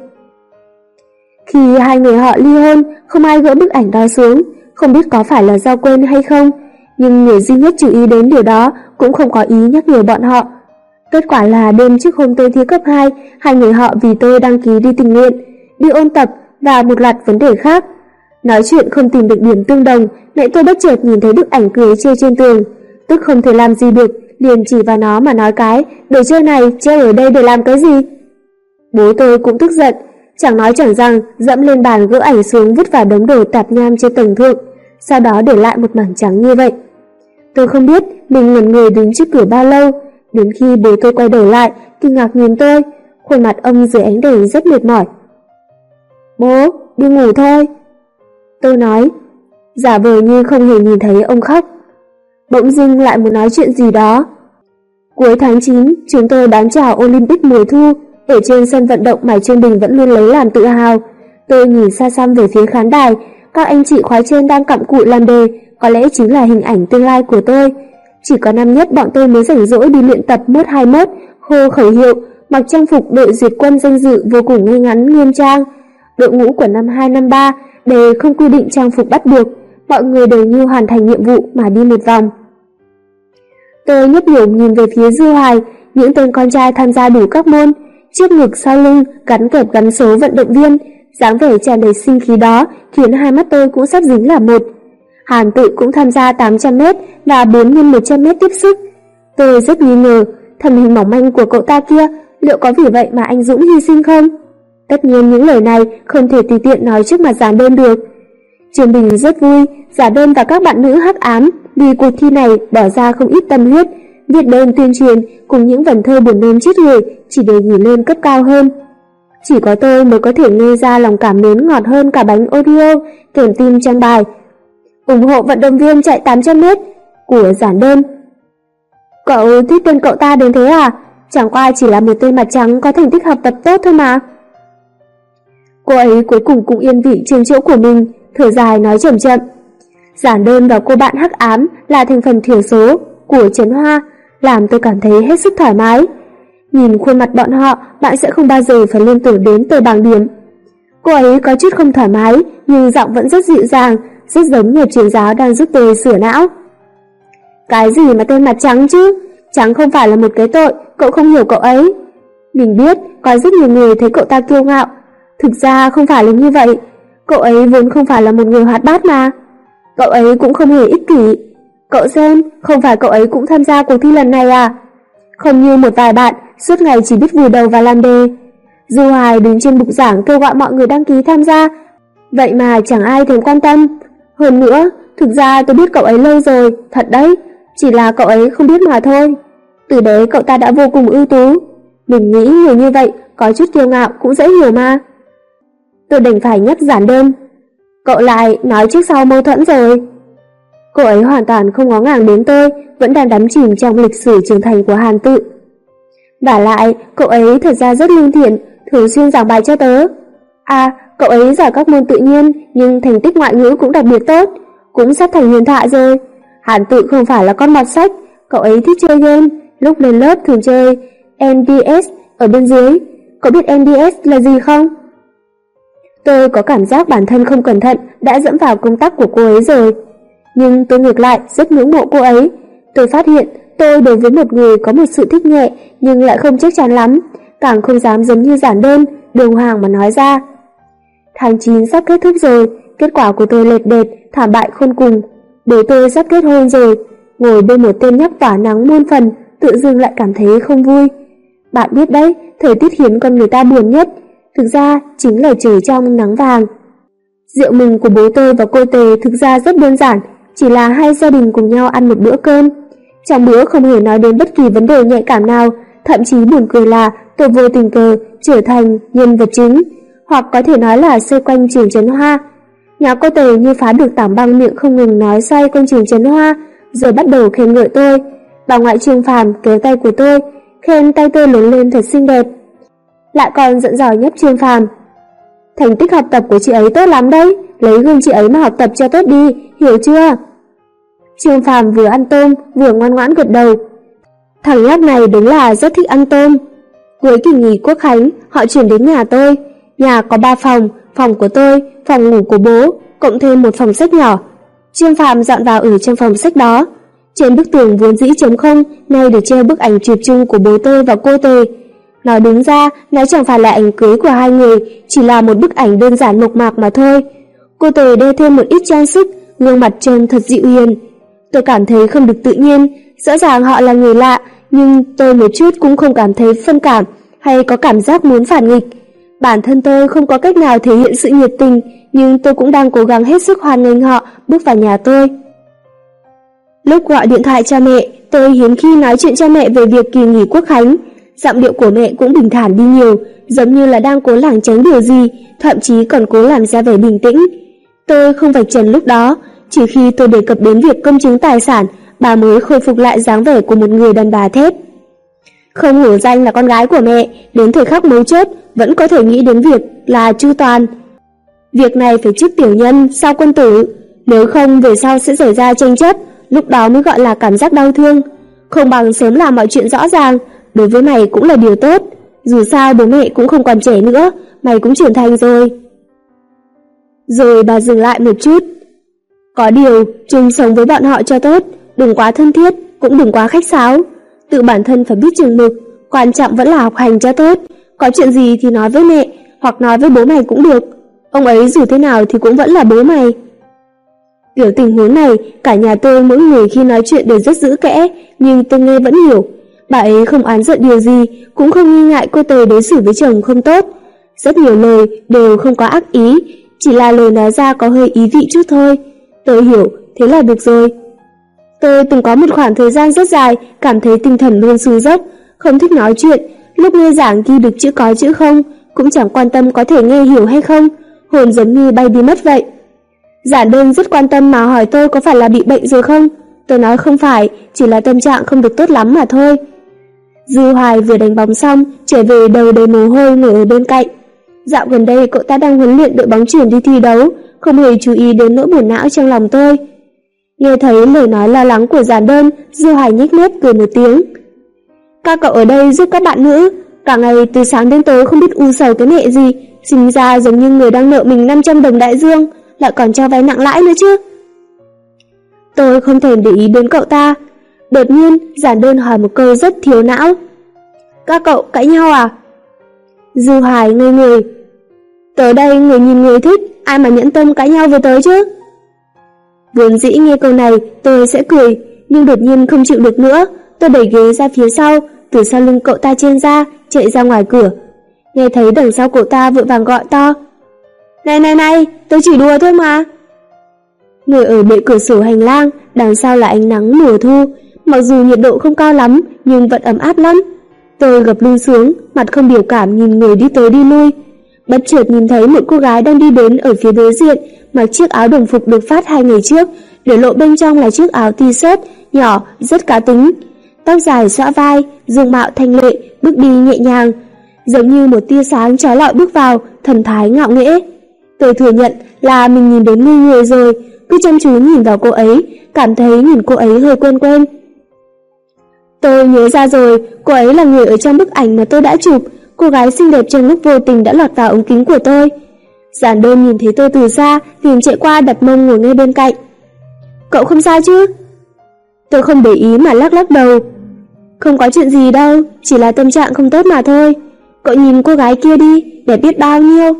Khi hai người họ ly hôn, không ai gỡ bức ảnh đó xuống, không biết có phải là do quên hay không, nhưng người duy nhất chú ý đến điều đó cũng không có ý nhắc nhở bọn họ. Kết quả là đêm trước hôm tôi thi cấp 2, hai người họ vì tôi đăng ký đi tình nguyện, đi ôn tập và một loạt vấn đề khác. Nói chuyện không tìm được điểm tương đồng, mẹ tôi bất chợt nhìn thấy bức ảnh cưới treo trên tường, tức không thể làm gì được, liền chỉ vào nó mà nói cái: đồ chơi này treo ở đây để làm cái gì? Bố tôi cũng tức giận, chẳng nói chẳng rằng dẫm lên bàn gỡ ảnh xuống vứt vào đống đồ tạp nham trên tầng thượng, sau đó để lại một mảng trắng như vậy. Tôi không biết mình ngẩn người đứng trước cửa bao lâu, đến khi bố tôi quay đầu lại, kinh ngạc nhìn tôi, khuôn mặt ông dưới ánh đèn rất mệt mỏi. Bố, đi ngủ thôi. Tôi nói, giả vờ như không hề nhìn thấy ông khóc. Bỗng dưng lại muốn nói chuyện gì đó. Cuối tháng 9, chúng tôi đón chào Olympic mùa thu, ở trên sân vận động Mải Trương Bình vẫn luôn lấy làm tự hào. Tôi nhìn xa xăm về phía khán đài, các anh chị khóa trên đang cặm cụi làm đề, có lẽ chính là hình ảnh tương lai của tôi. Chỉ có năm nhất bọn tôi mới rảnh rỗi đi luyện tập mốt 21, hô khẩu hiệu, mặc trang phục đội duyệt quân danh dự vô cùng ngay ngắn nghiêm trang. Đội ngũ của năm 2, năm 3 đều không quy định trang phục bắt buộc, mọi người đều như hoàn thành nhiệm vụ mà đi một vòng. Tôi nhấp nhổm nhìn về phía Dư Hoài, những tên con trai tham gia đủ các môn, trước ngực sau lưng gắn kẹp gắn số vận động viên, dáng vẻ tràn đầy sinh khí đó khiến hai mắt tôi cũng sắp dính là một. Hàn Tự cũng tham gia 800m và 4x100m tiếp sức. Tôi rất nghi ngờ, thân hình mỏng manh của cậu ta kia liệu có vì vậy mà anh dũng hy sinh không? Tất nhiên những lời này không thể tùy tiện nói trước mặt giản đơn được. Trương Bình rất vui, Giả Đơn và các bạn nữ hắc ám vì cuộc thi này bỏ ra không ít tâm huyết, viết đơn tuyên truyền cùng những vần thơ buồn nôn chết người chỉ để gửi lên cấp cao hơn. Chỉ có tôi mới có thể nghe ra lòng cảm mến ngọt hơn cả bánh Oreo kèm tim trong bài ủng hộ vận động viên chạy 800m của giản đơn. Cậu thích tên cậu ta đến thế à? Chẳng qua chỉ là một tên mặt trắng có thành tích học tập tốt thôi mà. Cô ấy cuối cùng cũng yên vị trên chỗ của mình, thở dài nói chậm chậm. Giản đơn và cô bạn hắc ám là thành phần thiểu số của Trấn Hoa, làm tôi cảm thấy hết sức thoải mái. Nhìn khuôn mặt bọn họ, bạn sẽ không bao giờ phải liên tưởng đến tờ bảng điểm. Cô ấy có chút không thoải mái, nhưng giọng vẫn rất dịu dàng, rất giống như truyền giáo đang giúp tôi sửa não. Cái gì mà tên mặt trắng chứ? Trắng không phải là một cái tội, cậu không hiểu cậu ấy. Mình biết, có rất nhiều người thấy cậu ta kiêu ngạo. Thực ra không phải là như vậy. Cậu ấy vốn không phải là một người hoạt bát mà. Cậu ấy cũng không hề ích kỷ. Cậu xem, không phải cậu ấy cũng tham gia cuộc thi lần này à? Không như một vài bạn, suốt ngày chỉ biết vùi đầu vào làm đề. Du Hoài đứng trên bục giảng kêu gọi mọi người đăng ký tham gia, vậy mà chẳng ai thèm quan tâm. Hơn nữa, thực ra tôi biết cậu ấy lâu rồi, thật đấy, chỉ là cậu ấy không biết mà thôi. Từ đấy cậu ta đã vô cùng ưu tú. Mình nghĩ người như vậy có chút kiêu ngạo cũng dễ hiểu mà. Tôi đành phải nhắc giản đơn. Cậu lại nói trước sau mâu thuẫn rồi. Cô ấy hoàn toàn không ngó ngàng đến tôi, vẫn đang đắm chìm trong lịch sử trưởng thành của Hàn Tự. Vả lại, cậu ấy thật ra rất lương thiện, thường xuyên giảng bài cho tớ. À, cậu ấy giỏi các môn tự nhiên, nhưng thành tích ngoại ngữ cũng đặc biệt tốt, cũng sắp thành huyền thoại rồi. Hàn Tự không phải là con mọt sách, cậu ấy thích chơi game, lúc lên lớp thường chơi NDS ở bên dưới. Cậu biết NDS là gì không? Tôi có cảm giác bản thân không cẩn thận đã dẫm vào công tắc của cô ấy rồi. Nhưng tôi ngược lại rất ngưỡng mộ cô ấy. Tôi phát hiện tôi đối với một người có một sự thích nhẹ nhưng lại không chắc chắn lắm, càng không dám giống như giản đơn, đường hoàng mà nói ra. Tháng 9 sắp kết thúc rồi, kết quả của tôi lệch đệt, thảm bại khôn cùng. Bố tôi sắp kết hôn rồi, ngồi bên một tên nhóc tỏa nắng muôn phần, tự dưng lại cảm thấy không vui. Bạn biết đấy, thời tiết khiến con người ta buồn nhất, thực ra chính là trời trong nắng vàng. Rượu mừng của bố tôi và cô Tề thực ra rất đơn giản, chỉ là hai gia đình cùng nhau ăn một bữa cơm. Trong bữa không hề nói đến bất kỳ vấn đề nhạy cảm nào, thậm chí buồn cười là tôi vô tình cờ trở thành nhân vật chính, hoặc có thể nói là xoay quanh trường Trấn Hoa. Nhà cô Tề như phá được tảng băng miệng không ngừng nói xoay quanh trường Trấn Hoa, rồi bắt đầu khen ngợi tôi. Bà ngoại Trương Phàm kéo tay của tôi, khen tay tôi lớn lên thật xinh đẹp. Lại còn giận dò nhấp Trương Phàm. Thành tích học tập của chị ấy tốt lắm đấy, lấy gương chị ấy mà học tập cho tốt đi, hiểu chưa? Trương Phàm vừa ăn tôm vừa ngoan ngoãn gật đầu. Thằng nhóc này đúng là rất thích ăn tôm. Cuối kỳ nghỉ Quốc khánh, họ chuyển đến nhà tôi. Nhà có 3 phòng, phòng của tôi, phòng ngủ của bố, cộng thêm một phòng sách nhỏ. Trương Phàm dọn vào ở trong phòng sách đó. Trên bức tường vốn dĩ trống không, nay được treo bức ảnh chụp chung của bố tôi và cô Tề. Nói đúng ra, nó chẳng phải là ảnh cưới của hai người, chỉ là một bức ảnh đơn giản mộc mạc mà thôi. Cô Tề đeo thêm một ít trang sức, gương mặt trông thật dịu hiền. Tôi cảm thấy không được tự nhiên, rõ ràng họ là người lạ, nhưng tôi một chút cũng không cảm thấy phân cảm hay có cảm giác muốn phản nghịch. Bản thân tôi không có cách nào thể hiện sự nhiệt tình, nhưng tôi cũng đang cố gắng hết sức hoan nghênh họ bước vào nhà tôi. Lúc gọi điện thoại cho mẹ, tôi hiếm khi nói chuyện cho mẹ về việc kỳ nghỉ Quốc khánh. Giọng điệu của mẹ cũng bình thản đi nhiều, giống như là đang cố lảng tránh điều gì, thậm chí còn cố làm ra vẻ bình tĩnh. Tôi không vạch trần lúc đó, chỉ khi tôi đề cập đến việc công chứng tài sản, bà mới khôi phục lại dáng vẻ của một người đàn bà thép. Không hổ danh là con gái của mẹ, đến thời khắc mấu chốt vẫn có thể nghĩ đến việc là chu toàn. Việc này phải trước tiểu nhân, sau quân tử, nếu không về sau sẽ xảy ra tranh chấp, lúc đó mới gọi là cảm giác đau thương. Không bằng sớm làm mọi chuyện rõ ràng, đối với mày cũng là điều tốt. Dù sao bố mẹ cũng không còn trẻ nữa, mày cũng trưởng thành rồi. Rồi bà dừng lại một chút. Có điều, chung sống với bọn họ cho tốt, đừng quá thân thiết, cũng đừng quá khách sáo. Tự bản thân phải biết chừng mực, quan trọng vẫn là học hành cho tốt. Có chuyện gì thì nói với mẹ, hoặc nói với bố mày cũng được. Ông ấy dù thế nào thì cũng vẫn là bố mày. Kiểu tình huống này, cả nhà tôi mỗi người khi nói chuyện đều rất giữ kẽ, nhưng tôi nghe vẫn hiểu. Bà ấy không oán giận điều gì, cũng không nghi ngại cô Tề đối xử với chồng không tốt. Rất nhiều lời đều không có ác ý, chỉ là lời nói ra có hơi ý vị chút thôi. Tôi hiểu, thế là được rồi. Tôi từng có một khoảng thời gian rất dài cảm thấy tinh thần luôn xuống dốc, không thích nói chuyện, lúc nghe giảng ghi được chữ có chữ không, cũng chẳng quan tâm có thể nghe hiểu hay không, hồn giống như bay đi mất vậy. Giảng đơn rất quan tâm mà hỏi tôi có phải là bị bệnh rồi không. Tôi nói không phải, chỉ là tâm trạng không được tốt lắm mà thôi. Dư Hoài vừa đánh bóng xong, trở về đầu đầy mồ hôi ngồi ở bên cạnh. Dạo gần đây cậu ta đang huấn luyện đội bóng chuyền đi thi đấu, không hề chú ý đến nỗi buồn não trong lòng tôi. Nghe thấy lời nói lo lắng của Giản Đơn, Dư Hoài nhếch mép cười một tiếng. Các cậu ở đây giúp các bạn nữ, cả ngày từ sáng đến tối không biết u sầu cái mẹ gì, sinh ra giống như người đang nợ mình 500 đồng đại dương, lại còn cho vay nặng lãi nữa chứ. Tôi không thèm để ý đến cậu ta. Đột nhiên Giản Đơn hỏi một câu rất thiếu não. Các cậu cãi nhau à? Dư Hoài ngây người. Tới đây người nhìn người thích, ai mà nhẫn tâm cãi nhau với tớ chứ? Vốn dĩ nghe câu này tôi sẽ cười, nhưng đột nhiên không chịu được nữa. Tôi đẩy ghế ra phía sau, từ sau lưng cậu ta chen ra, chạy ra ngoài cửa. Nghe thấy đằng sau cậu ta vội vàng gọi to. Này, tôi chỉ đùa thôi mà. Ngồi ở bệ cửa sổ hành lang, đằng sau là ánh nắng mùa thu, mặc dù nhiệt độ không cao lắm nhưng vẫn ấm áp lắm. Tôi gập lưng xuống, mặt không biểu cảm nhìn người đi tới đi lui. Bất chợt nhìn thấy một cô gái đang đi đến ở phía đối diện, mặc chiếc áo đồng phục được phát 2 ngày trước, để lộ bên trong là chiếc áo t-shirt nhỏ rất cá tính. Tóc dài xõa vai, dung mạo thanh lệ, bước đi nhẹ nhàng, giống như một tia sáng chói lọi bước vào, thần thái ngạo nghễ. Tôi thừa nhận là mình nhìn đến ngây người rồi, cứ chăm chú nhìn vào cô ấy, cảm thấy nhìn cô ấy hơi quen quen. Tôi nhớ ra rồi, cô ấy là người ở trong bức ảnh mà tôi đã chụp, cô gái xinh đẹp trong lúc vô tình đã lọt vào ống kính của tôi. Giản Đơn nhìn thấy tôi từ xa, liền chạy qua đặt mông ngồi ngay bên cạnh. Cậu không sao chứ? Tôi không để ý mà lắc lắc đầu. Không có chuyện gì đâu, chỉ là tâm trạng không tốt mà thôi. Cậu nhìn cô gái kia đi, đẹp biết bao nhiêu.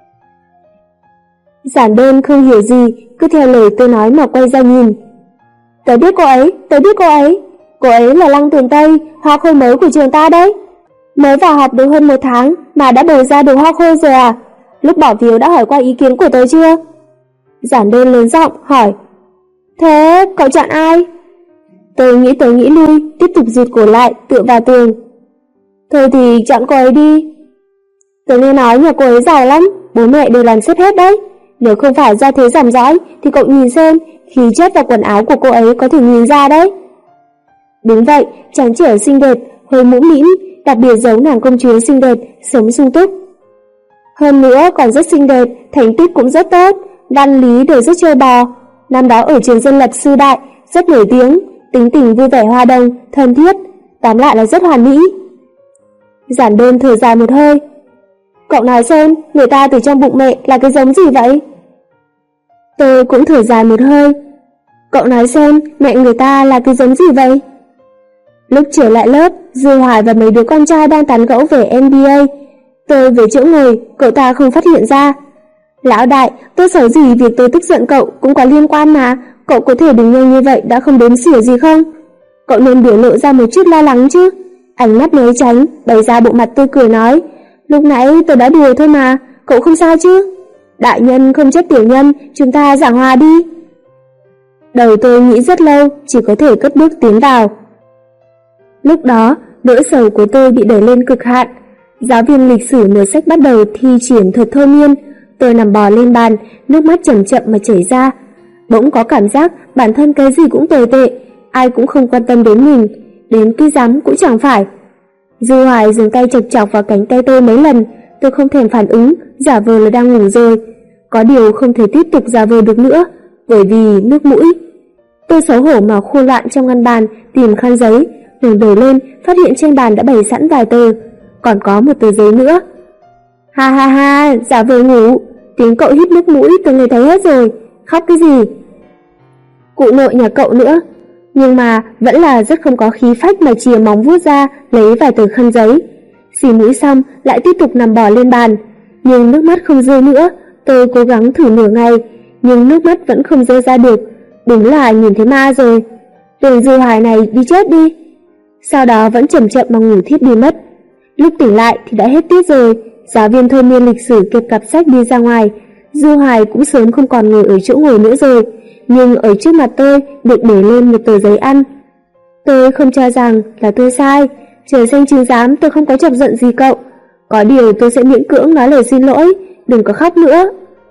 Giản Đơn không hiểu gì, cứ theo lời tôi nói mà quay ra nhìn. Tớ biết cô ấy. Cô ấy là Lăng Tuyền Tây, hoa khôi mới của trường ta đấy. Mới vào học được hơn 1 tháng mà đã bầu ra được hoa khôi rồi à? Lúc bỏ phiếu đã hỏi qua ý kiến của tớ chưa? Giản Đơn lớn giọng hỏi. Thế cậu chọn ai? Tôi nghĩ tới nghĩ lui, tiếp tục rụt cổ lại, tựa vào tường. Thôi thì chọn cô ấy đi. Tớ nghe nói nhà cô ấy giàu lắm, bố mẹ đều làm sếp hết đấy. Nếu không phải do thế dòng dõi thì cậu nhìn xem, khí chất và quần áo của cô ấy có thể nhìn ra đấy. Đúng vậy, trắng trẻo xinh đẹp, hơi mũm mĩm, đặc biệt giống nàng công chúa xinh đẹp, sống sung túc. Hơn nữa còn rất xinh đẹp, thành tích cũng rất tốt, văn lý đều rất trâu bò. Năm đó ở trường dân lập sư đại, rất nổi tiếng, tính tình vui vẻ hòa đồng, thân thiết, tóm lại là rất hoàn mỹ. Giản Đơn thở dài một hơi. Cậu nói xem, người ta từ trong bụng mẹ là cái giống gì vậy? Tôi cũng thở dài một hơi. Cậu nói xem, mẹ người ta là cái giống gì vậy? Lúc trở lại lớp, Dư Hoài và mấy đứa con trai đang tán gẫu về NBA. Tôi về chỗ ngồi, cậu ta không phát hiện ra. Lão đại, tốt xấu gì việc tôi tức giận cậu cũng có liên quan mà, cậu có thể đừng nhanh như vậy đã không đếm xỉa gì không? Cậu nên biểu lộ ra một chút lo lắng chứ. Ánh mắt né tránh, bày ra bộ mặt tươi cười nói. Lúc nãy tôi đã đùa thôi mà, cậu không sao chứ? Đại nhân không trách tiểu nhân, chúng ta giảng hòa đi. Đầu tôi nghĩ rất lâu, chỉ có thể cất bước tiến vào. Lúc đó, nỗi sầu của tôi bị đẩy lên cực hạn. Giáo viên lịch sử mở sách bắt đầu thi triển thuật thôi miên. Tôi nằm bò lên bàn, nước mắt chậm chậm mà chảy ra. Bỗng có cảm giác bản thân cái gì cũng tồi tệ, ai cũng không quan tâm đến mình, đến cái rắm cũng chẳng phải. Dư Hoài dừng tay chọc chọc vào cánh tay tôi mấy lần, tôi không thèm phản ứng, giả vờ là đang ngủ rồi. Có điều không thể tiếp tục giả vờ được nữa, bởi vì nước mũi. Tôi xấu hổ mà khua loạn trong ngăn bàn, tìm khăn giấy, ngẩng đầu lên, phát hiện trên bàn đã bày sẵn vài tờ, còn có một tờ giấy nữa. Ha ha ha, giả vờ ngủ, tiếng cậu hít nước mũi tôi nghe thấy hết rồi, khóc cái gì? Cụ nội nhà cậu nữa. Nhưng mà vẫn là rất không có khí phách mà chìa móng vuốt ra lấy vài tờ khăn giấy. Xì mũi xong lại tiếp tục nằm bò lên bàn, nhưng nước mắt không rơi nữa. Tôi cố gắng thử nửa ngày, nhưng nước mắt vẫn không rơi ra được. Đúng là nhìn thấy ma rồi. Đường Dư Hoài này đi chết đi. Sau đó vẫn chậm chậm mà ngủ thiếp đi mất. Lúc tỉnh lại thì đã hết tiết rồi. Giáo viên thôi miên lịch sử kẹp cặp sách đi ra ngoài. Du Hoài cũng sớm không còn ngồi ở chỗ ngồi nữa rồi, nhưng ở trước mặt tôi được để lên một tờ giấy ăn. Tôi không cho rằng là tôi sai, trời xanh chứng giám tôi không có chọc giận gì cậu. Có điều tôi sẽ miễn cưỡng nói lời xin lỗi, đừng có khóc nữa.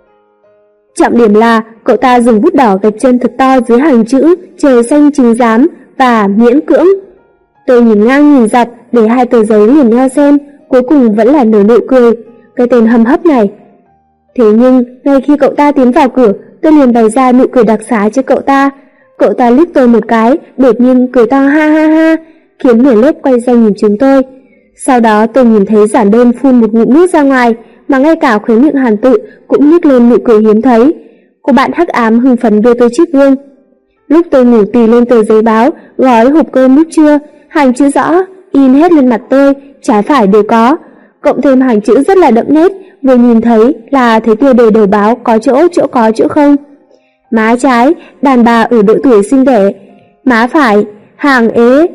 Trọng điểm là cậu ta dùng bút đỏ gạch chân thật to dưới hàng chữ trời xanh chứng giám và miễn cưỡng. Tôi nhìn ngang nhìn dọc để hai tờ giấy liền nhau xem, cuối cùng vẫn là nở nụ cười, cái tên hầm hấp này. Thế nhưng ngay khi cậu ta tiến vào cửa, tôi liền bày ra nụ cười đặc xá cho cậu ta. Cậu ta liếc tôi một cái, đột nhiên cười to ha ha ha, khiến nửa lớp quay sang nhìn chúng tôi. Sau đó tôi nhìn thấy Giản Đơn phun một ngụm nước ra ngoài, mà ngay cả khóe miệng Hàn Tự cũng nhếch lên nụ cười hiếm thấy. Cô bạn hắc ám hưng phấn đưa tôi chiếc gương. Lúc tôi ngủ tì lên tờ giấy báo gói hộp cơm lúc trưa, hàng chữ rõ in hết lên mặt tôi, trái phải đều có, cộng thêm hàng chữ rất là đậm nét, vừa nhìn thấy là thấy tiêu đề đầu báo có chỗ có chỗ không. Má trái, đàn bà ở độ tuổi sinh đẻ. Má phải, hàng ế.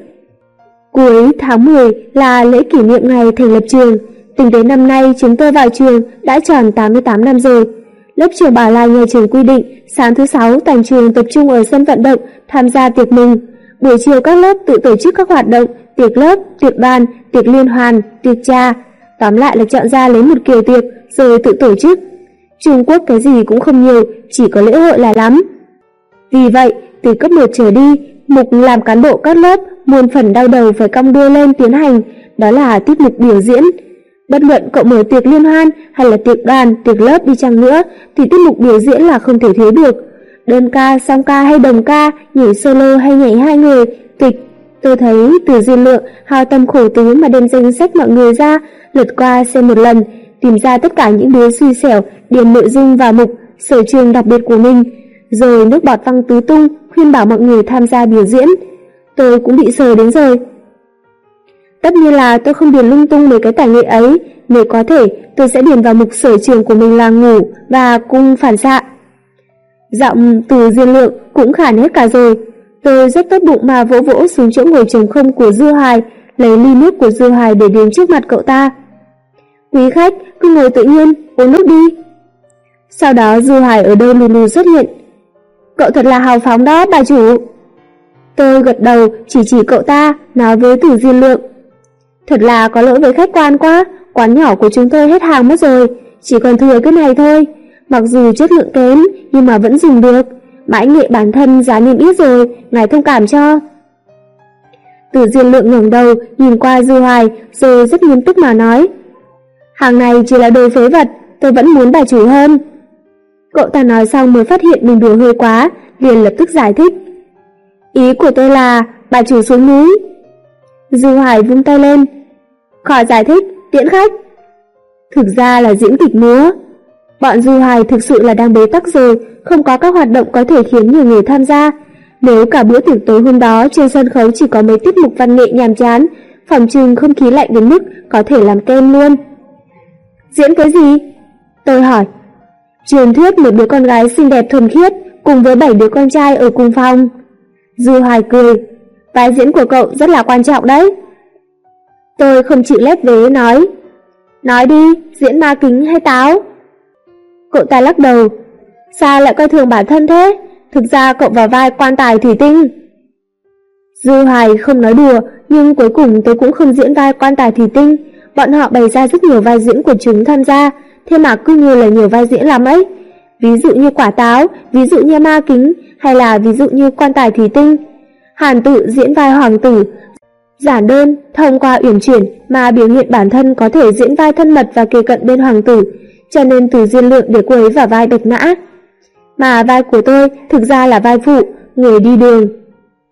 Cuối tháng 10 là lễ kỷ niệm ngày thành lập trường. Tính đến năm nay chúng tôi vào trường đã tròn 88 năm rồi. Lớp trưởng bảo là nhà trường quy định sáng thứ 6 toàn trường tập trung ở sân vận động tham gia tiệc mừng. Buổi chiều các lớp tự tổ chức các hoạt động, tiệc lớp, tiệc đoàn, tiệc liên hoan, tiệc trà. Tóm lại là chọn ra lấy một kiểu tiệc rồi tự tổ chức. Trung Quốc cái gì cũng không nhiều, chỉ có lễ hội là lắm. Vì vậy, từ cấp 1 trở đi, mục làm cán bộ các lớp muôn phần đau đầu phải cong đuôi lên tiến hành, đó là tiết mục biểu diễn. Bất luận cậu mở tiệc liên hoan hay là tiệc đoàn, tiệc lớp đi chăng nữa, thì tiết mục biểu diễn là không thể thiếu được. Đơn ca, song ca hay đồng ca, nhảy solo hay nhảy hai người, kịch. Tôi thấy Từ Diên Lượng hao tâm khổ tứ mà đem danh sách mọi người ra, lật qua xem một lần, tìm ra tất cả những đứa xui xẻo, điền nội dung vào mục sở trường đặc biệt của mình, rồi nước bọt văng tứ tung, khuyên bảo mọi người tham gia biểu diễn. Tôi cũng bị sờ đến rồi. Tất nhiên là tôi không điền lung tung mấy cái tài nghệ ấy, nếu có thể tôi sẽ điền vào mục sở trường của mình là ngủ và cung phản xạ. Giọng Từ Diên Lượng cũng khản hết cả rồi. Tôi rất tốt bụng mà vỗ vỗ xuống chỗ ngồi trống không của Dư Hoài, lấy ly nước của Dư Hoài để đến trước mặt cậu ta. Quý khách, cứ ngồi tự nhiên, uống nước đi. Sau đó Dư Hoài ở đâu lù lù xuất hiện. Cậu thật là hào phóng đó, bà chủ. Tôi gật đầu chỉ cậu ta, nói với Từ Diên Lượng. Thật là có lỗi với khách quan quá, quán nhỏ của chúng tôi hết hàng mất rồi, chỉ còn thừa cái này thôi. Mặc dù chất lượng kém, nhưng mà vẫn dùng được. Bãi nghệ bản thân giá niêm yết rồi, ngài thông cảm cho. Từ Diên Lượng ngẩng đầu, nhìn qua Dư Hoài, rồi rất nghiêm túc mà nói. Hàng này chỉ là đồ phế vật, tôi vẫn muốn bà chủ hơn. Cậu ta nói xong mới phát hiện mình đùa hơi quá, liền lập tức giải thích. Ý của tôi là, bà chủ xuống núi. Dư Hoài vung tay lên. Khỏi giải thích, tiễn khách. Thực ra là diễn kịch múa. Bọn Dư Hoài thực sự là đang bế tắc rồi, không có các hoạt động có thể khiến nhiều người tham gia. Nếu cả bữa tiệc tối hôm đó trên sân khấu chỉ có mấy tiết mục văn nghệ nhàm chán, phòng trừng không khí lạnh đến mức có thể làm kem luôn. Diễn cái gì? Tôi hỏi. Truyền thuyết một đứa con gái xinh đẹp thuần khiết cùng với 7 đứa con trai ở cùng phòng. Dư Hoài cười. Vai diễn của cậu rất là quan trọng đấy. Tôi không chịu lép vế nói. Nói đi, diễn ma kính hay táo? Cậu ta lắc đầu. Sao lại coi thường bản thân thế? Thực ra cậu vào vai quan tài thủy tinh. Dư Hoài không nói đùa, nhưng cuối cùng tôi cũng không diễn vai quan tài thủy tinh. Bọn họ bày ra rất nhiều vai diễn của chúng tham gia, thế mà cứ như là nhiều vai diễn lắm ấy. Ví dụ như quả táo, ví dụ như ma kính, hay là ví dụ như quan tài thủy tinh. Hàn Tự diễn vai hoàng tử. Giản Đơn thông qua uyển chuyển mà biểu hiện bản thân có thể diễn vai thân mật và kề cận bên hoàng tử, cho nên Từ Diên Lượng để cô ấy vào vai Bạch Mã. Mà vai của tôi thực ra là vai phụ, người đi đường.